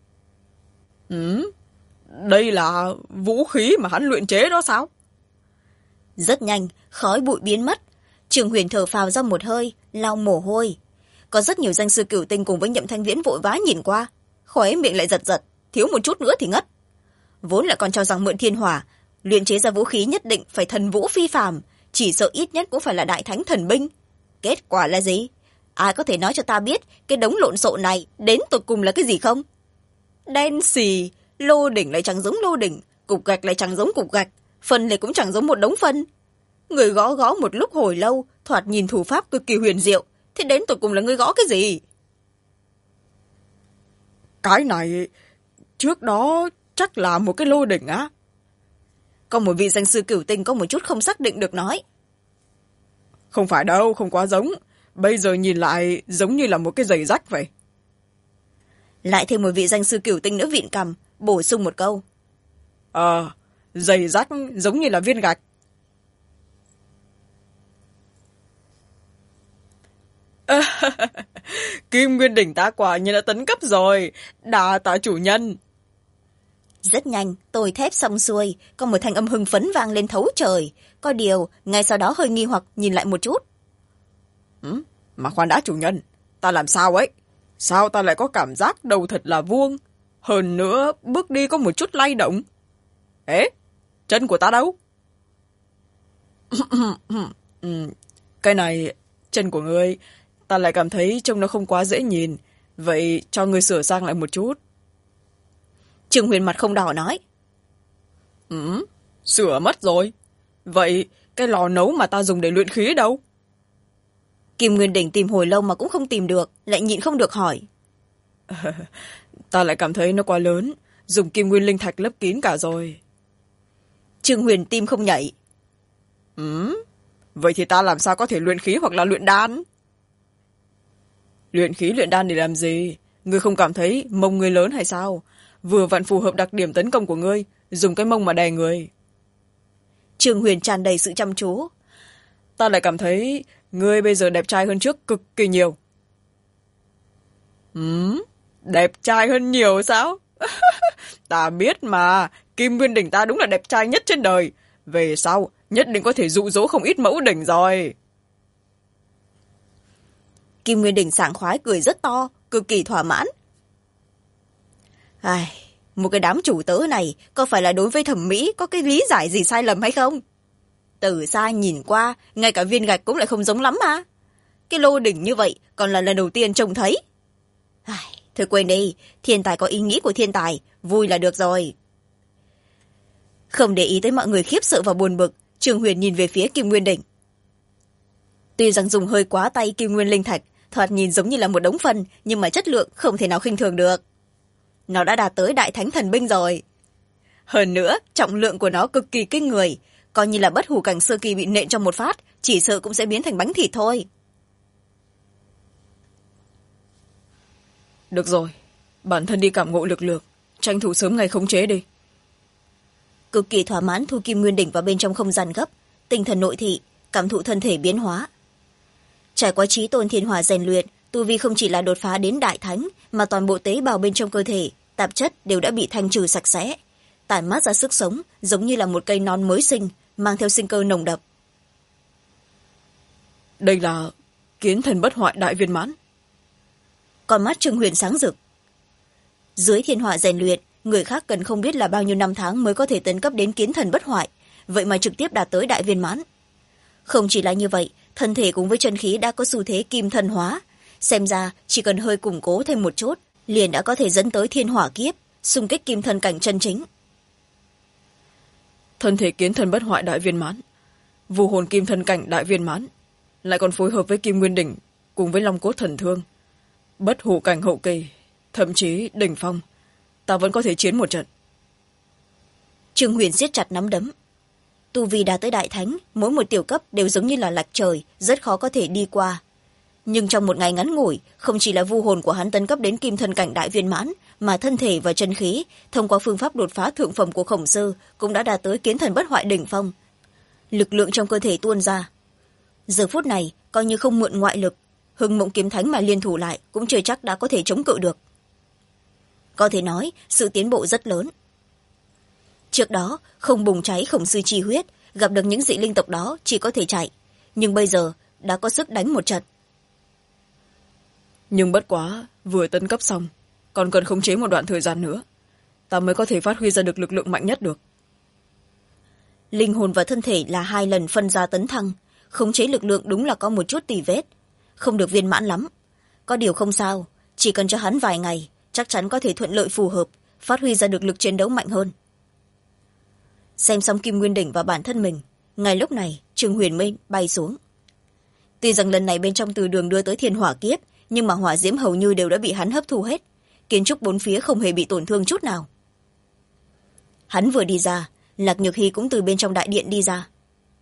Đây là vũ khí mà hắn luyện chế đó sao? Rất nhanh, khói bụi biến mất. Trường Huyền thở phào ra một hơi, lau mồ hôi. Có rất nhiều danh sư cửu tinh cùng với Nhậm Thanh Viễn vội vã nhìn qua, khóe miệng lại giật giật, thiếu một chút nữa thì ngất. Vốn lại còn cho rằng mượn thiên hỏa luyện chế ra vũ khí nhất định phải thần vũ phi phàm, chỉ sợ ít nhất cũng phải là đại thánh thần binh. Kết quả là gì? Ai có thể nói cho ta biết cái đống lộn xộn này đến tột cùng là cái gì không? Đen xì, lô đỉnh lại chẳng giống lô đỉnh, cục gạch lại chẳng giống cục gạch, phân này cũng chẳng giống một đống phân. Người gõ gõ một lúc hồi lâu, thoạt nhìn thủ pháp cực kỳ huyền diệu, thế đến tột cùng là người gõ cái gì? Cái này trước đó chắc là một cái lô đỉnh á. Có một vị danh sư cửu tinh có một chút không xác định được nói. Không phải đâu, không quá giống. Bây giờ nhìn lại giống như là một cái giày rách vậy. Lại thêm một vị danh sư cửu tinh nữa vịn cằm, bổ sung một câu. Giày rách giống như là viên gạch. Kim Nguyên Đỉnh ta quả nhiên đã tấn cấp rồi, đà tạ chủ nhân. Rất nhanh, tôi thép xong xuôi, có một thanh âm hưng phấn vang lên thấu trời. Có điều, ngay sau đó hơi nghi hoặc nhìn lại một chút. Mà khoan đã chủ nhân, ta làm sao ấy? Sao ta lại có cảm giác đầu thật là vuông? Hơn nữa, bước đi có một chút lay động. Ế, chân của ta đâu? Cái này, chân của ngươi, ta lại cảm thấy trông nó không quá dễ nhìn. Vậy cho ngươi sửa sang lại một chút. Trường Huyền mặt không đỏ nói. Sửa mất rồi. Vậy cái lò nấu mà ta dùng để luyện khí đâu? Kim Nguyên Đỉnh tìm hồi lâu mà cũng không tìm được, lại nhịn không được hỏi. Ta lại cảm thấy nó quá lớn, dùng kim nguyên linh thạch lấp kín cả rồi. Trương Huyền tim không nhảy. Vậy thì ta làm sao có thể luyện khí hoặc là luyện đan? Luyện khí luyện đan để làm gì? Ngươi không cảm thấy mông ngươi lớn hay sao? Vừa vặn phù hợp đặc điểm tấn công của ngươi, dùng cái mông mà đè người. Trương Huyền tràn đầy sự chăm chú. Ta lại cảm thấy ngươi bây giờ đẹp trai hơn trước cực kỳ nhiều. Đẹp trai hơn nhiều sao? Ta biết mà, Kim Nguyên Đỉnh ta đúng là đẹp trai nhất trên đời. Về sau, nhất định có thể dụ dỗ không ít mẫu đỉnh rồi. Kim Nguyên Đỉnh sảng khoái cười rất to, cực kỳ thỏa mãn. Ai, một cái đám chủ tớ này có phải là đối với thẩm mỹ có cái lý giải gì sai lầm hay không? Từ xa nhìn qua, ngay cả viên gạch cũng lại không giống lắm mà. Cái lô đỉnh như vậy còn là lần đầu tiên trông thấy. Ai, thôi quên đi, thiên tài có ý nghĩ của thiên tài, vui là được rồi. Không để ý tới mọi người khiếp sợ và buồn bực, Trương Huyền nhìn về phía Kim Nguyên Đỉnh. Tuy rằng dùng hơi quá tay Kim Nguyên Linh Thạch, thoạt nhìn giống như là một đống phân, nhưng mà chất lượng không thể nào khinh thường được. Nó đã đạt tới đại thánh thần binh rồi. Hơn nữa, trọng lượng của nó cực kỳ kinh người, coi như là bất hủ cảnh sơ kỳ bị nện trong một phát, chỉ sợ cũng sẽ biến thành bánh thịt thôi. Được rồi, bản thân đi cảm ngộ lực lượng, tranh thủ sớm ngày khống chế đi. Cực kỳ thỏa mãn thu Kim Nguyên Đỉnh vào bên trong không gian gấp, tinh thần nội thị, cảm thụ thân thể biến hóa. Trải qua chí tôn thiên hỏa rèn luyện, tu vi không chỉ là đột phá đến đại thánh, mà toàn bộ tế bào bên trong cơ thể, tạp chất đều đã bị thanh trừ sạch sẽ, tản mát ra sức sống, giống như là một cây non mới sinh, mang theo sinh cơ nồng đậm. Đây là kiến thần bất hoại đại viên mãn. Con mắt Trương Huyền sáng rực. Dưới thiên hỏa rèn luyện, người khác cần không biết là bao nhiêu năm tháng mới có thể tấn cấp đến kiến thần bất hoại, vậy mà trực tiếp đạt tới đại viên mãn. Không chỉ là như vậy, thân thể cùng với chân khí đã có xu thế kim thần hóa, xem ra chỉ cần hơi củng cố thêm một chút, liền đã có thể dẫn tới thiên hỏa kiếp, xung kích kim thần cảnh chân chính. Thân thể kiến thần bất hoại đại viên mãn, vu hồn kim thần cảnh đại viên mãn, lại còn phối hợp với Kim Nguyên Đỉnh cùng với long cốt thần thương, bất hủ cảnh hậu kỳ, thậm chí đỉnh phong, ta vẫn có thể chiến một trận. Trương Huyền siết chặt nắm đấm. Tu vi đã tới đại thánh, mỗi một tiểu cấp đều giống như là lạch trời, rất khó có thể đi qua. Nhưng trong một ngày ngắn ngủi, không chỉ là vu hồn của hắn tấn cấp đến kim thần cảnh đại viên mãn, mà thân thể và chân khí, thông qua phương pháp đột phá thượng phẩm của Khổng Sư, cũng đã đạt tới kiến thần bất hoại đỉnh phong. Lực lượng trong cơ thể tuôn ra. Giờ phút này, coi như không mượn ngoại lực, Hưng Mộng Kiếm Thánh mà liên thủ lại cũng chưa chắc đã có thể chống cự được. Có thể nói, sự tiến bộ rất lớn. Trước đó, không bùng cháy Khổng Sư chi huyết, gặp được những dị linh tộc đó chỉ có thể chạy. Nhưng bây giờ, đã có sức đánh một trận. Nhưng bất quá, vừa tấn cấp xong, còn cần khống chế một đoạn thời gian nữa, ta mới có thể phát huy ra được lực lượng mạnh nhất được. Linh hồn và thân thể là 2 lần phân ra tấn thăng, khống chế lực lượng đúng là có một chút tì vết, không được viên mãn lắm. Có điều không sao, chỉ cần cho hắn vài ngày, chắc chắn có thể thuận lợi phù hợp, phát huy ra được lực chiến đấu mạnh hơn. Xem xong Kim Nguyên Đỉnh và bản thân mình, ngay lúc này Trương Huyền mới bay xuống. Tuy rằng lần này bên trong từ đường đưa tới thiên hỏa kiếp, nhưng mà hỏa diễm hầu như đều đã bị hắn hấp thu hết, kiến trúc bốn phía không hề bị tổn thương chút nào. Hắn vừa đi ra, Lạc Nhược Hy cũng từ bên trong đại điện đi ra.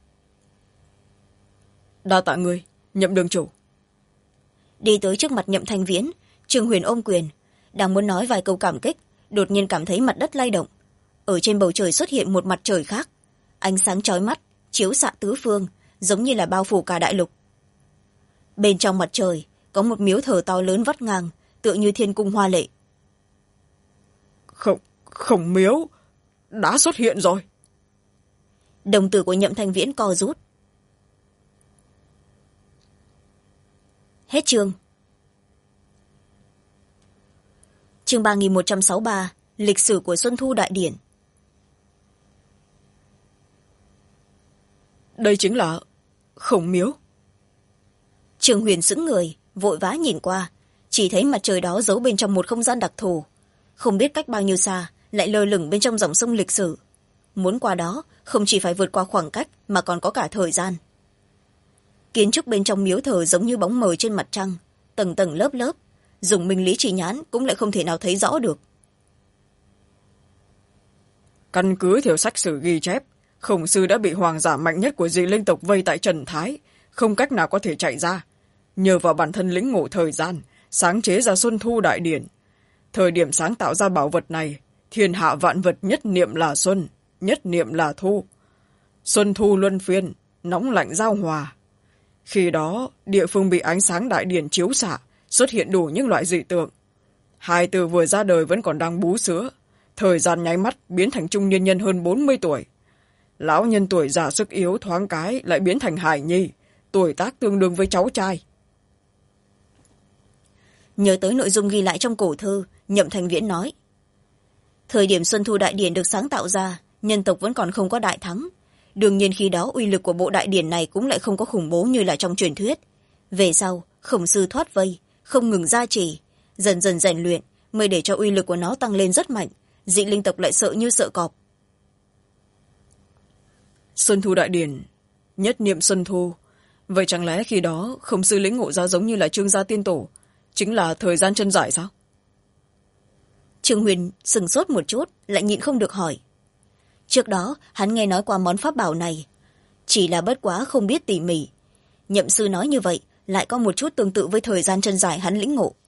Đa tạ ngươi, Nhậm đường chủ. Đi tới trước mặt Nhậm Thanh Viễn, Trương Huyền ôm quyền, đang muốn nói vài câu cảm kích, đột nhiên cảm thấy mặt đất lay động. Ở trên bầu trời xuất hiện một mặt trời khác, ánh sáng chói mắt, chiếu xạ tứ phương, giống như là bao phủ cả đại lục. Bên trong mặt trời, có một miếu thờ to lớn vắt ngang, tựa như thiên cung hoa lệ. Khổng miếu đã xuất hiện rồi. Đồng tử của Nhậm Thanh Viễn co rút. Hết chương. Chương 3163, lịch sử của Xuân Thu Đại Điển. Đây chính là khổng miếu. Trương Huyền sững người, vội vã nhìn qua, chỉ thấy mặt trời đó giấu bên trong một không gian đặc thù, không biết cách bao nhiêu xa, lại lơ lửng bên trong dòng sông lịch sử. muốn qua đó không chỉ phải vượt qua khoảng cách mà còn có cả thời gian. Kiến trúc bên trong miếu thờ giống như bóng mờ trên mặt trăng, tầng tầng lớp lớp, dùng minh lý chỉ nhãn cũng lại không thể nào thấy rõ được. Căn cứ theo sách sử ghi chép, Khổng Sư đã bị hoàng giả mạnh nhất của dị linh tộc vây tại Trần Thái, không cách nào có thể chạy ra. Nhờ vào bản thân lĩnh ngộ thời gian, sáng chế ra Xuân Thu Đại Điển. Thời điểm sáng tạo ra bảo vật này, thiên hạ vạn vật nhất niệm là xuân, nhất niệm là thu. Xuân thu luân phiên, nóng lạnh giao hòa. Khi đó, địa phương bị ánh sáng đại điển chiếu xạ, xuất hiện đủ những loại dị tượng. Hai từ vừa ra đời vẫn còn đang bú sữa, thời gian nháy mắt biến thành trung niên nhân hơn 40 tuổi. Lão nhân tuổi già sức yếu thoáng cái lại biến thành hài nhi, tuổi tác tương đương với cháu trai. Nhớ tới nội dung ghi lại trong cổ thư, Nhậm Thành Viễn nói, thời điểm Xuân Thu Đại Điển được sáng tạo ra, nhân tộc vẫn còn không có đại thắng. Đương nhiên khi đó uy lực của bộ đại điển này cũng lại không có khủng bố như là trong truyền thuyết. Về sau, Khổng Sư thoát vây, không ngừng gia trì, dần dần rèn luyện, mới để cho uy lực của nó tăng lên rất mạnh, dị linh tộc lại sợ như sợ cọp. Xuân Thu Đại Điển, nhất niệm Xuân Thu. Vậy chẳng lẽ khi đó Khổng Sư lĩnh ngộ ra giống như là Trương gia tiên tổ, chính là thời gian chân giải sao? Trương Huyền sừng sốt một chút, lại nhịn không được hỏi. Trước đó hắn nghe nói qua món pháp bảo này, chỉ là bất quá không biết tỉ mỉ. Nhậm sư nói như vậy lại có một chút tương tự với thời gian chân giải hắn lĩnh ngộ.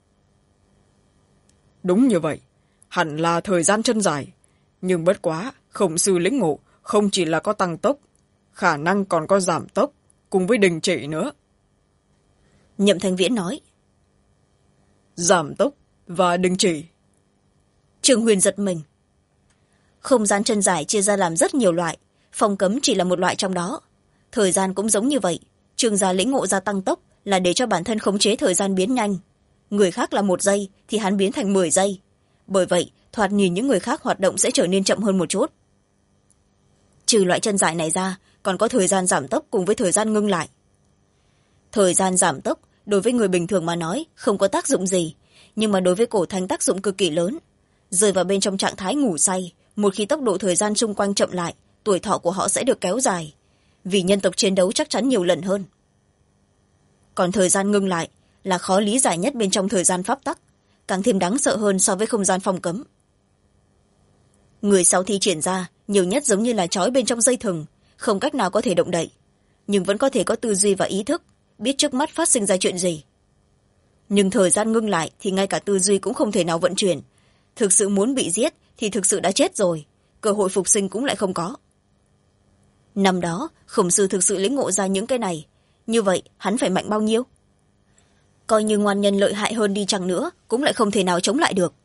Đúng như vậy, hẳn là thời gian chân giải, nhưng bất quá Khổng Sư lĩnh ngộ không chỉ là có tăng tốc, khả năng còn có giảm tốc cùng với đình chỉ nữa. Nhậm Thanh Viễn nói. Giảm tốc và đình chỉ. Trương Huyền giật mình. Không gian chân giải chia ra làm rất nhiều loại, phong cấm chỉ là một loại trong đó. Thời gian cũng giống như vậy, Trương gia lĩnh ngộ ra tăng tốc là để cho bản thân khống chế thời gian biến nhanh. Người khác là 1 giây thì hắn biến thành 10 giây. Bởi vậy, thoạt nhìn những người khác hoạt động sẽ trở nên chậm hơn một chút. Trừ loại chân giải này ra, còn có thời gian giảm tốc cùng với thời gian ngưng lại. Thời gian giảm tốc đối với người bình thường mà nói không có tác dụng gì, nhưng mà đối với cổ thánh tác dụng cực kỳ lớn. Rơi vào bên trong trạng thái ngủ say, một khi tốc độ thời gian xung quanh chậm lại, tuổi thọ của họ sẽ được kéo dài, vì nhân tộc chiến đấu chắc chắn nhiều lần hơn. Còn thời gian ngưng lại là khó lý giải nhất bên trong thời gian pháp tắc, càng thêm đáng sợ hơn so với không gian phong cấm. Người sau thi triển ra nhiều nhất giống như là trói bên trong dây thừng, không cách nào có thể động đậy, nhưng vẫn có thể có tư duy và ý thức, biết trước mắt phát sinh ra chuyện gì. Nhưng thời gian ngưng lại thì ngay cả tư duy cũng không thể nào vận chuyển, thực sự muốn bị giết thì thực sự đã chết rồi, cơ hội phục sinh cũng lại không có. Năm đó Khổng Sư thực sự lĩnh ngộ ra những cái này, như vậy hắn phải mạnh bao nhiêu? Coi như ngoan nhân lợi hại hơn đi chăng nữa cũng lại không thể nào chống lại được.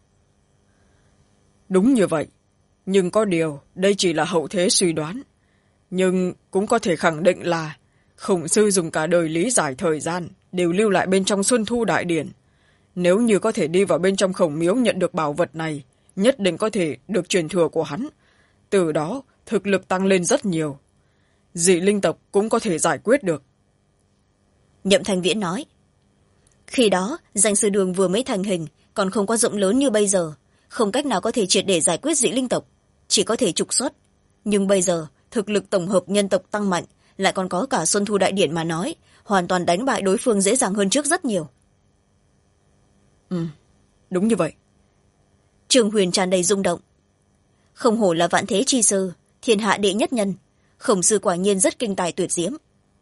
Đúng như vậy, nhưng có điều đây chỉ là hậu thế suy đoán, nhưng cũng có thể khẳng định là Khổng Sư dùng cả đời lý giải thời gian đều lưu lại bên trong Xuân Thu Đại Điển. Nếu như có thể đi vào bên trong Khổng Miếu nhận được bảo vật này, nhất định có thể được truyền thừa của hắn, từ đó thực lực tăng lên rất nhiều, dị linh tộc cũng có thể giải quyết được. Nhậm Thanh Viễn nói, khi đó danh sư đường vừa mới thành hình, còn không có rộng lớn như bây giờ, không cách nào có thể triệt để giải quyết dị linh tộc, chỉ có thể trục xuất. Nhưng bây giờ thực lực tổng hợp nhân tộc tăng mạnh, lại còn có cả Xuân Thu Đại Điển mà nói, hoàn toàn đánh bại đối phương dễ dàng hơn trước rất nhiều. Đúng như vậy. Trương Huyền tràn đầy rung động. Không hổ là vạn thế chi sư, thiên hạ đệ nhất nhân, Khổng Sư quả nhiên rất kinh tài tuyệt diễm.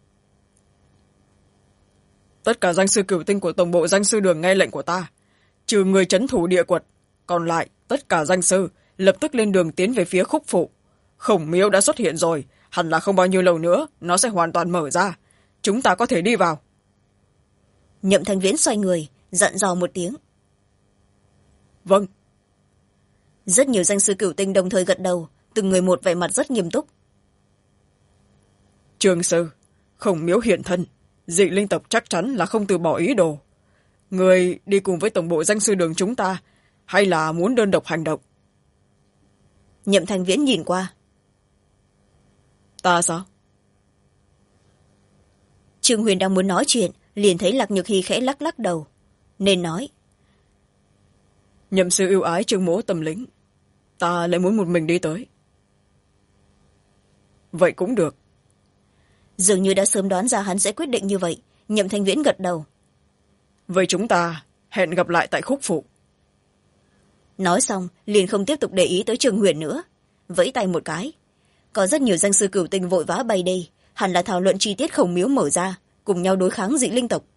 Tất cả danh sư cửu tinh của tổng bộ danh sư đường nghe lệnh của ta, trừ người trấn thủ địa quật, còn lại tất cả danh sư lập tức lên đường tiến về phía Khúc Phụ. Khổng Miếu đã xuất hiện rồi, hẳn là không bao nhiêu lâu nữa nó sẽ hoàn toàn mở ra, chúng ta có thể đi vào. Nhậm Thanh Viễn xoay người dặn dò một tiếng. Vâng. Rất nhiều danh sư cửu tinh đồng thời gật đầu, từng người một vẻ mặt rất nghiêm túc. Trương sư, Khổng Miếu hiện thân, dị linh tộc chắc chắn là không từ bỏ ý đồ. Người đi cùng với tổng bộ danh sư đường chúng ta, hay là muốn đơn độc hành động? Nhậm Thanh Viễn nhìn qua. Ta sao? Trương Huyền đang muốn nói chuyện, liền thấy Lạc Nhược Hy khẽ lắc lắc đầu, nên nói. Nhậm sư yêu ái Trương mỗ tâm lính, ta lại muốn một mình đi tới. vậy cũng được. Dường như đã sớm đoán ra hắn sẽ quyết định như vậy, Nhậm Thanh Viễn gật đầu. Vậy chúng ta hẹn gặp lại tại khúc phụ. Nói xong liền không tiếp tục để ý tới Trương Huyền nữa, vẫy tay một cái. Có rất nhiều danh sư cửu tinh vội vã bay đi, hẳn là thảo luận chi tiết Khổng Miếu mở ra, cùng nhau đối kháng dị linh tộc.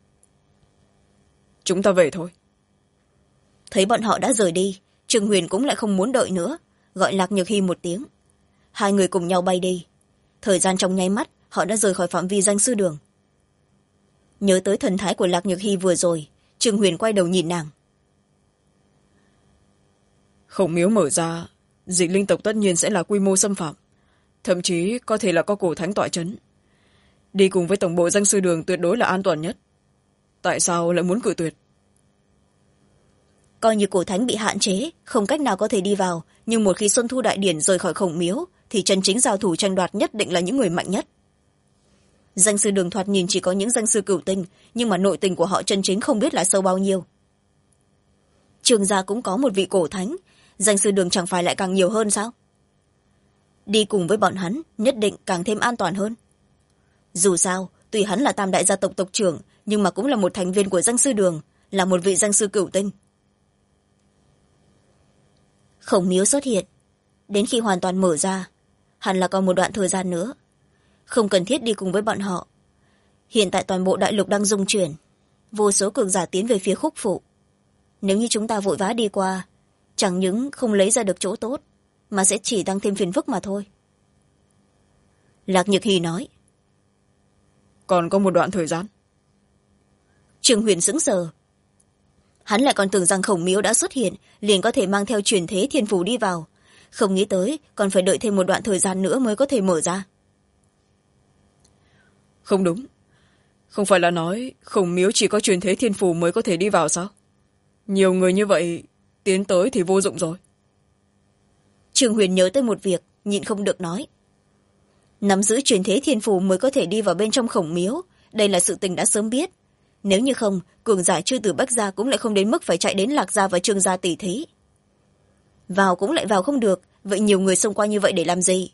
Chúng ta về thôi. Thấy bọn họ đã rời đi, Trương Huyền cũng lại không muốn đợi nữa, gọi Lạc Nhược Hy một tiếng. Hai người cùng nhau bay đi. Thời gian trong nháy mắt, họ đã rời khỏi phạm vi danh sư đường. Nhớ tới thần thái của Lạc Nhược Hy vừa rồi, Trương Huyền quay đầu nhìn nàng. Khổng Miếu mở ra, dị linh tộc tất nhiên sẽ là quy mô xâm phạm, thậm chí có thể là có cổ thánh tọa chấn. Đi cùng với tổng bộ danh sư đường tuyệt đối là an toàn nhất. Tại sao lại muốn cự tuyệt? Coi như cổ thánh bị hạn chế, không cách nào có thể đi vào, nhưng một khi Xuân Thu Đại Điển rời khỏi Khổng Miếu thì chân chính giao thủ tranh đoạt nhất định là những người mạnh nhất. Danh sư đường thoạt nhìn chỉ có những danh sư cửu tinh, nhưng mà nội tình của họ chân chính không biết là sâu bao nhiêu. Trương gia cũng có một vị cổ thánh, danh sư đường chẳng phải lại càng nhiều hơn sao? Đi cùng với bọn hắn nhất định càng thêm an toàn hơn. Dù sao, tuy hắn là tam đại gia tộc tộc trưởng, nhưng mà cũng là một thành viên của danh sư đường, là một vị danh sư cửu tinh. Khổng Miếu xuất hiện, đến khi hoàn toàn mở ra, hẳn là còn một đoạn thời gian nữa. Không cần thiết đi cùng với bọn họ. Hiện tại toàn bộ đại lục đang rung chuyển, vô số cường giả tiến về phía khúc phụ. Nếu như chúng ta vội vã đi qua, chẳng những không lấy ra được chỗ tốt, mà sẽ chỉ tăng thêm phiền phức mà thôi. Lạc Nhược Hy nói. Còn có một đoạn thời gian. Trương Huyền sững sờ. Hắn lại còn tưởng rằng Khổng Miếu đã xuất hiện, liền có thể mang theo truyền thế thiên phủ đi vào. Không nghĩ tới, còn phải đợi thêm một đoạn thời gian nữa mới có thể mở ra. Không đúng. Không phải là nói Khổng Miếu chỉ có truyền thế thiên phủ mới có thể đi vào sao? Nhiều người như vậy, tiến tới thì vô dụng rồi. Trương Huyền nhớ tới một việc, nhịn không được nói. Nắm giữ truyền thế thiên phủ mới có thể đi vào bên trong Khổng Miếu, đây là sự tình đã sớm biết. Nếu như không, cường giả Chư Tử Bách Gia cũng lại không đến mức phải chạy đến Lạc Gia và Trương Gia tỉ thí. Vào cũng lại vào không được, vậy nhiều người xông qua như vậy để làm gì?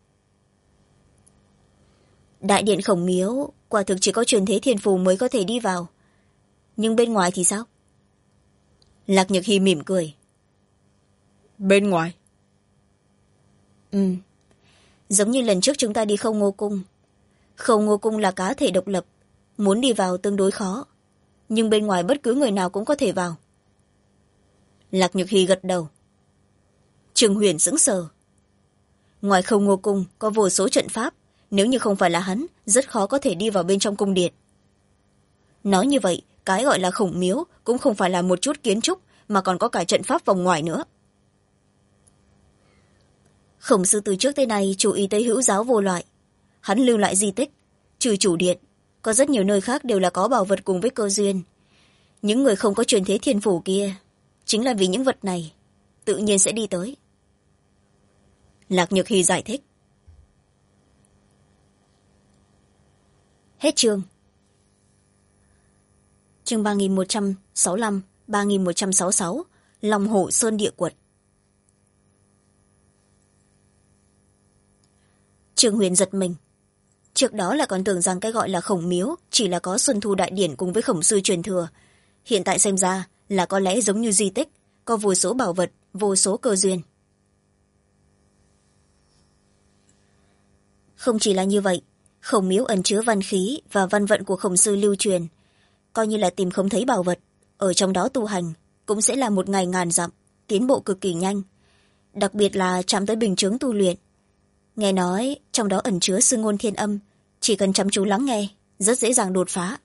Đại điện Khổng Miếu, quả thực chỉ có truyền thế thiên phù mới có thể đi vào. Nhưng bên ngoài thì sao? Lạc Nhược Hy mỉm cười. Bên ngoài? Giống như lần trước chúng ta đi Khâu Ngô Cung. Khâu Ngô Cung là cá thể độc lập, muốn đi vào tương đối khó. Nhưng bên ngoài bất cứ người nào cũng có thể vào. Lạc Nhược Hy gật đầu. Trương Huyền sững sờ. Ngoài Khâu Ngô Cung có vô số trận pháp, nếu như không phải là hắn, rất khó có thể đi vào bên trong cung điện. Nói như vậy, cái gọi là Khổng Miếu cũng không phải là một chút kiến trúc, mà còn có cả trận pháp vòng ngoài nữa. Khổng sư từ trước tới nay chú ý tới hữu giáo vô loại. Hắn lưu lại di tích, trừ chủ điện, có rất nhiều nơi khác đều là có bảo vật cùng với cơ duyên. Những người không có truyền thế thiên phủ kia, chính là vì những vật này, tự nhiên sẽ đi tới. Lạc Nhược Hy giải thích. Hết chương. Chương 3165, 3166, Long Hổ Sơn Địa Quật. Trương Huyền giật mình. Trước đó là còn tưởng rằng cái gọi là Khổng Miếu chỉ là có Xuân Thu Đại Điển cùng với Khổng sư truyền thừa. Hiện tại xem ra là có lẽ giống như di tích, có vô số bảo vật, vô số cơ duyên. Không chỉ là như vậy, Khổng Miếu ẩn chứa văn khí và văn vận của Khổng sư lưu truyền. Coi như là tìm không thấy bảo vật, ở trong đó tu hành cũng sẽ là một ngày ngàn dặm, tiến bộ cực kỳ nhanh. Đặc biệt là chạm tới bình chướng tu luyện. Nghe nói trong đó ẩn chứa sư ngôn thiên âm, chỉ cần chăm chú lắng nghe, rất dễ dàng đột phá.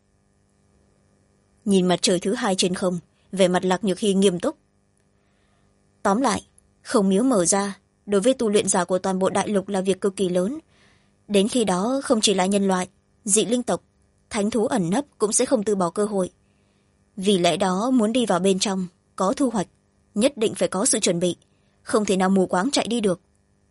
Nhìn mặt trời thứ hai trên không, vẻ mặt Lạc Nhược Hy nghiêm túc. Tóm lại, Khổng Miếu mở ra, đối với tu luyện giả của toàn bộ đại lục là việc cực kỳ lớn. Đến khi đó không chỉ là nhân loại, dị linh tộc, thánh thú ẩn nấp cũng sẽ không từ bỏ cơ hội. Vì lẽ đó muốn đi vào bên trong, có thu hoạch, nhất định phải có sự chuẩn bị, không thể nào mù quáng chạy đi được.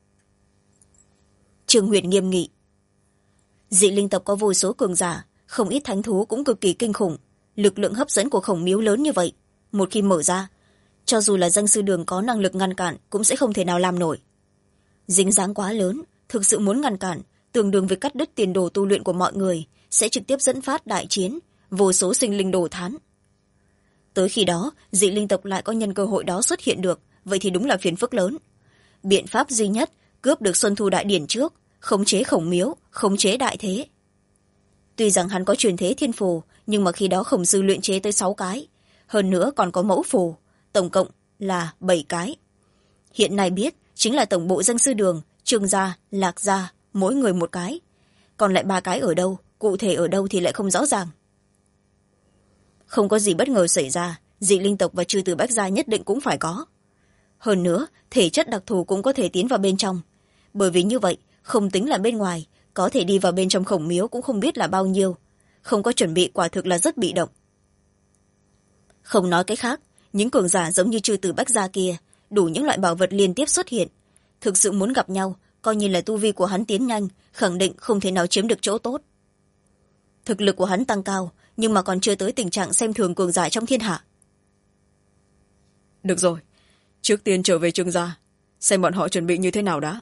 Trương Huyền nghiêm nghị. Dị linh tộc có vô số cường giả, không ít thánh thú cũng cực kỳ kinh khủng. Lực lượng hấp dẫn của Khổng Miếu lớn như vậy, một khi mở ra, cho dù là danh sư đường có năng lực ngăn cản cũng sẽ không thể nào làm nổi. Dính dáng quá lớn, thực sự muốn ngăn cản tương đương với cắt đứt tiền đồ tu luyện của mọi người, sẽ trực tiếp dẫn phát đại chiến, vô số sinh linh đổ thán. Tới khi đó dị linh tộc lại có nhân cơ hội đó xuất hiện được, vậy thì đúng là phiền phức lớn. Biện pháp duy nhất cướp được Xuân Thu Đại Điển trước, khống chế Khổng Miếu, khống chế đại thế. Tuy rằng hắn có truyền thế thiên phù, nhưng mà khi đó Khổng sư luyện chế tới 6 cái, hơn nữa còn có mẫu phù, tổng cộng là 7 cái. Hiện nay biết chính là tổng bộ danh sư đường, Trương gia, Lạc gia, mỗi người một cái, còn lại 3 cái ở đâu, cụ thể ở đâu thì lại không rõ ràng. Không có gì bất ngờ xảy ra, dị linh tộc và Chư Tử Bách gia nhất định cũng phải có. Hơn nữa thể chất đặc thù cũng có thể tiến vào bên trong, bởi vì như vậy không tính là bên ngoài, có thể đi vào bên trong Khổng Miếu cũng không biết là bao nhiêu. Không có chuẩn bị quả thực là rất bị động. Không nói cái khác, những cường giả giống như Chư Tử Bách gia kia, đủ những loại bảo vật liên tiếp xuất hiện, thực sự muốn gặp nhau, coi như là tu vi của hắn tiến nhanh, khẳng định không thể nào chiếm được chỗ tốt. Thực lực của hắn tăng cao, nhưng mà còn chưa tới tình trạng xem thường cường giả trong thiên hạ. Được rồi, trước tiên trở về Trương gia, xem bọn họ chuẩn bị như thế nào đã.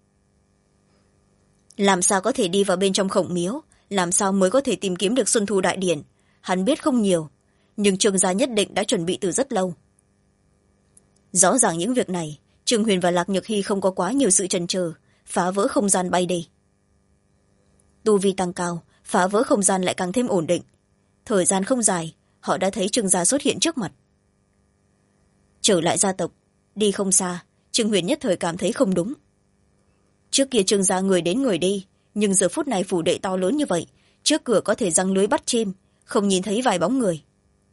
Làm sao có thể đi vào bên trong Khổng Miếu, làm sao mới có thể tìm kiếm được Xuân Thu Đại Điển, hắn biết không nhiều, nhưng Trương gia nhất định đã chuẩn bị từ rất lâu. Rõ ràng những việc này Trương Huyền và Lạc Nhược Hy không có quá nhiều sự chần chừ, phá vỡ không gian bay đi. Tu vi tăng cao, phá vỡ không gian lại càng thêm ổn định. Thời gian không dài, họ đã thấy Trương gia xuất hiện trước mặt. Trở lại gia tộc, đi không xa, Trương Huyền nhất thời cảm thấy không đúng. Trước kia Trương gia người đến người đi, nhưng giờ phút này phủ đệ to lớn như vậy, trước cửa có thể giăng lưới bắt chim, không nhìn thấy vài bóng người.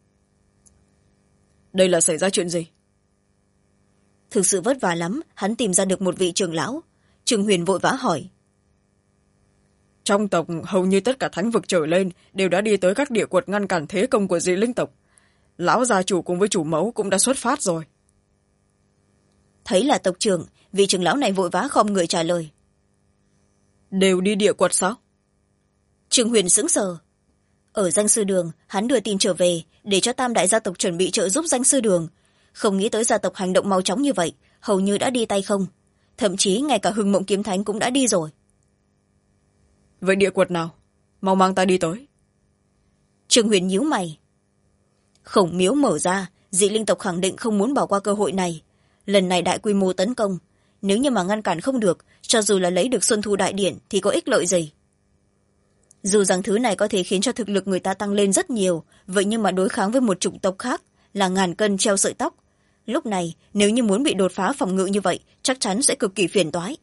Đây là xảy ra chuyện gì? Thực sự vất vả lắm, hắn tìm ra được một vị trưởng lão. Trương Huyền vội vã hỏi. Trong tộc hầu như tất cả thánh vực trở lên đều đã đi tới các địa quật ngăn cản thế công của dị linh tộc. Lão gia chủ cùng với chủ mẫu cũng đã xuất phát rồi. Thấy là tộc trưởng, vị trưởng lão này vội vã khom người trả lời. Đều đi địa quật sao? Trương Huyền sững sờ. Ở danh sư đường, hắn đưa tin trở về để cho tam đại gia tộc chuẩn bị trợ giúp danh sư đường. Không nghĩ tới gia tộc hành động mau chóng như vậy, hầu như đã đi tay không. Thậm chí ngay cả Hưng Mộng Kiếm Thánh cũng đã đi rồi. Vậy địa quật nào? Mau mang ta đi tới. Trương Huyền nhíu mày. Khổng Miếu mở ra, dị linh tộc khẳng định không muốn bỏ qua cơ hội này. Lần này đại quy mô tấn công, nếu như mà ngăn cản không được, cho dù là lấy được Xuân Thu Đại Điển thì có ích lợi gì. Dù rằng thứ này có thể khiến cho thực lực người ta tăng lên rất nhiều, vậy nhưng mà đối kháng với một chủng tộc khác là ngàn cân treo sợi tóc. Lúc này nếu như muốn bị đột phá phòng ngự như vậy, chắc chắn sẽ cực kỳ phiền toái.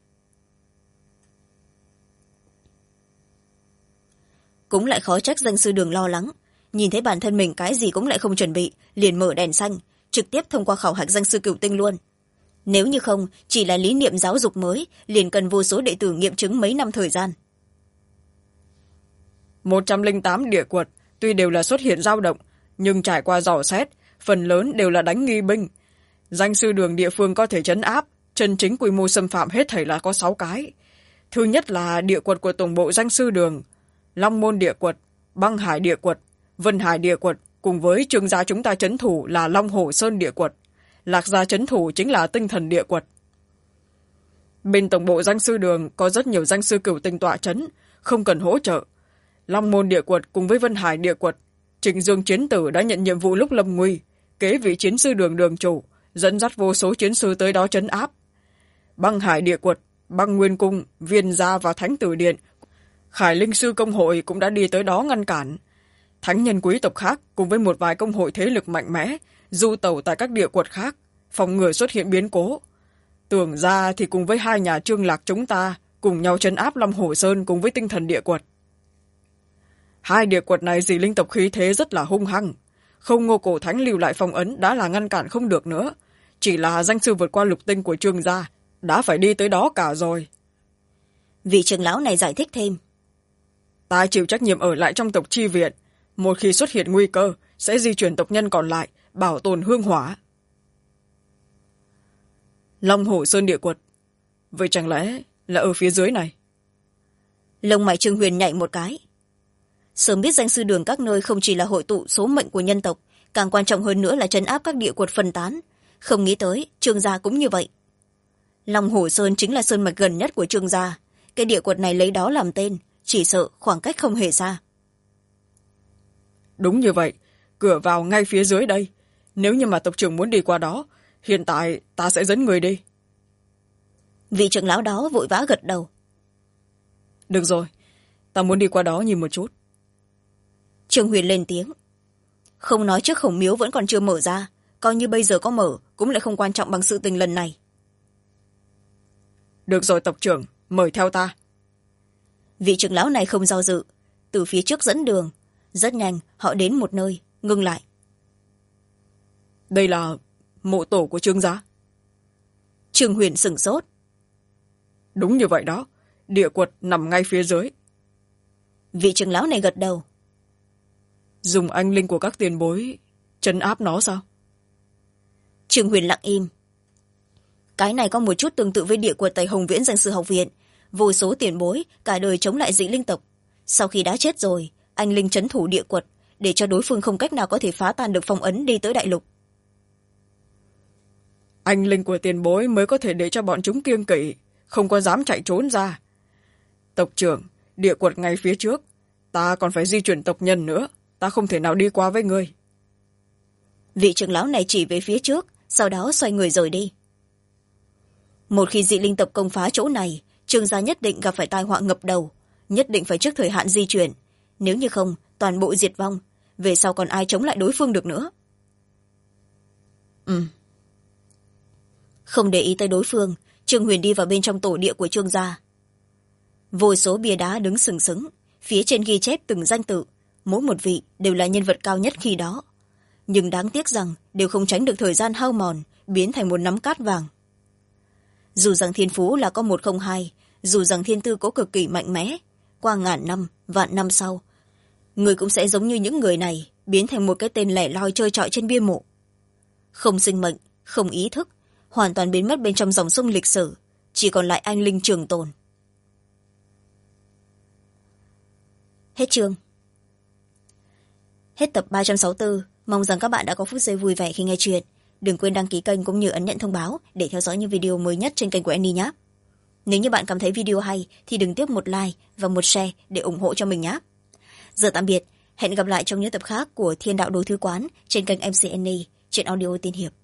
Cũng lại khó trách danh sư đường lo lắng, nhìn thấy bản thân mình cái gì cũng lại không chuẩn bị, liền mở đèn xanh, trực tiếp thông qua khảo hạch danh sư cửu tinh luôn. Nếu như không, chỉ là lý niệm giáo dục mới, liền cần vô số đệ tử nghiệm chứng mấy năm thời gian. 108 địa quật tuy đều là xuất hiện dao động, nhưng trải qua dò xét, phần lớn đều là đánh nghi binh. Danh sư đường địa phương có thể trấn áp, chân chính quy mô xâm phạm hết thảy là có 6 cái. Thứ nhất là địa quật của tổng bộ danh sư đường, Long Môn địa quật, Băng Hải địa quật, Vân Hải địa quật, cùng với Trương gia chúng ta trấn thủ là Long Hổ Sơn địa quật, Lạc gia trấn thủ chính là Tinh Thần địa quật. Bên tổng bộ danh sư đường có rất nhiều danh sư cửu tinh tọa trấn, không cần hỗ trợ. Long Môn địa quật cùng với Vân Hải địa quật, Trịnh Dương chiến tử đã nhận nhiệm vụ lúc lâm nguy, kế vị chiến sư đường đường chủ, dẫn dắt vô số chiến sư tới đó trấn áp. Băng Hải địa quật, Băng Nguyên cung, Viên gia và Thánh Tử điện, Khải Linh sư công hội cũng đã đi tới đó ngăn cản. Thánh nhân quý tộc khác cùng với một vài công hội thế lực mạnh mẽ du tẩu tại các địa quật khác, phòng ngừa xuất hiện biến cố. Tưởng ra thì cùng với hai nhà Trương Lạc chúng ta cùng nhau trấn áp Long Hổ Sơn cùng với Tinh Thần địa quật. Hai địa quật này dị linh tộc khí thế rất là hung hăng, không Ngô Cổ Thánh lưu lại phong ấn đã là ngăn cản không được nữa, chỉ là danh sư vượt qua lục tinh của Trương gia đã phải đi tới đó cả rồi. Vị trưởng lão này giải thích thêm. Ta chịu trách nhiệm ở lại trong tộc chi viện, một khi xuất hiện nguy cơ sẽ di chuyển tộc nhân còn lại, bảo tồn hương hỏa. Long Hổ Sơn địa quật, vậy chẳng lẽ là ở phía dưới này? Lông mày Trương Huyền nhảy một cái. Sớm biết danh sư đường các nơi không chỉ là hội tụ số mệnh của nhân tộc, càng quan trọng hơn nữa là trấn áp các địa quật phân tán, không nghĩ tới Trương gia cũng như vậy. Long Hổ Sơn chính là sơn mạch gần nhất của Trương gia, cái địa quật này lấy đó làm tên, chỉ sợ khoảng cách không hề xa. Đúng như vậy, cửa vào ngay phía dưới đây. Nếu như mà tộc trưởng muốn đi qua đó, hiện tại ta sẽ dẫn người đi. Vị trưởng lão đó vội vã gật đầu. Được rồi, ta muốn đi qua đó nhìn một chút. Trương Huyền lên tiếng. Không nói trước khổng miếu vẫn còn chưa mở ra, coi như bây giờ có mở cũng lại không quan trọng bằng sự tình lần này. Được rồi tộc trưởng, mời theo ta. Vị trưởng lão này không do dự, từ phía trước dẫn đường. Rất nhanh họ đến một nơi, ngưng lại. Đây là mộ tổ của Trương gia. Trương Huyền sửng sốt. Đúng như vậy đó, địa quật nằm ngay phía dưới. Vị trưởng lão này gật đầu. Dùng anh linh của các tiền bối trấn áp nó sao? Trương Huyền lặng im. Cái này có một chút tương tự với địa quật tại Hồng Viễn Danh Sư Học Viện. Vô số tiền bối cả đời chống lại dị linh tộc, sau khi đã chết rồi, anh linh trấn thủ địa quật để cho đối phương không cách nào có thể phá tan được phong ấn đi tới đại lục. Anh linh của tiền bối mới có thể để cho bọn chúng kiêng kỵ, không có dám chạy trốn ra. Tộc trưởng, địa quật ngay phía trước, ta còn phải di chuyển tộc nhân nữa, ta không thể nào đi qua với ngươi. Vị trưởng lão này chỉ về phía trước, sau đó xoay người rời đi. Một khi dị linh tộc công phá chỗ này, Trương gia nhất định gặp phải tai họa ngập đầu, nhất định phải trước thời hạn di chuyển. Nếu như không, toàn bộ diệt vong, về sau còn ai chống lại đối phương được nữa. Không để ý tới đối phương, Trương Huyền đi vào bên trong tổ địa của Trương gia. Vô số bia đá đứng sừng sững, phía trên ghi chép từng danh tự, mỗi một vị đều là nhân vật cao nhất khi đó. Nhưng đáng tiếc rằng đều không tránh được thời gian hao mòn, biến thành một nắm cát vàng. Dù rằng thiên phú là có 102, dù rằng thiên tư có cực kỳ mạnh mẽ, qua ngàn năm, vạn năm sau, người cũng sẽ giống như những người này, biến thành một cái tên lẻ loi trơ trọi trên bia mộ. Không sinh mệnh, không ý thức, hoàn toàn biến mất bên trong dòng sông lịch sử, chỉ còn lại anh linh trường tồn. Hết chương. Hết tập 364. Mong rằng các bạn đã có phút giây vui vẻ khi nghe chuyện. Đừng quên đăng ký kênh cũng như ấn nhận thông báo để theo dõi những video mới nhất trên kênh của Annie nhé. Nếu như bạn cảm thấy video hay thì đừng tiếc một like và một share để ủng hộ cho mình nhé. Giờ tạm biệt, hẹn gặp lại trong những tập khác của Thiên Đạo Đồ Thư Quán trên kênh MC Annie, truyện audio tiên hiệp.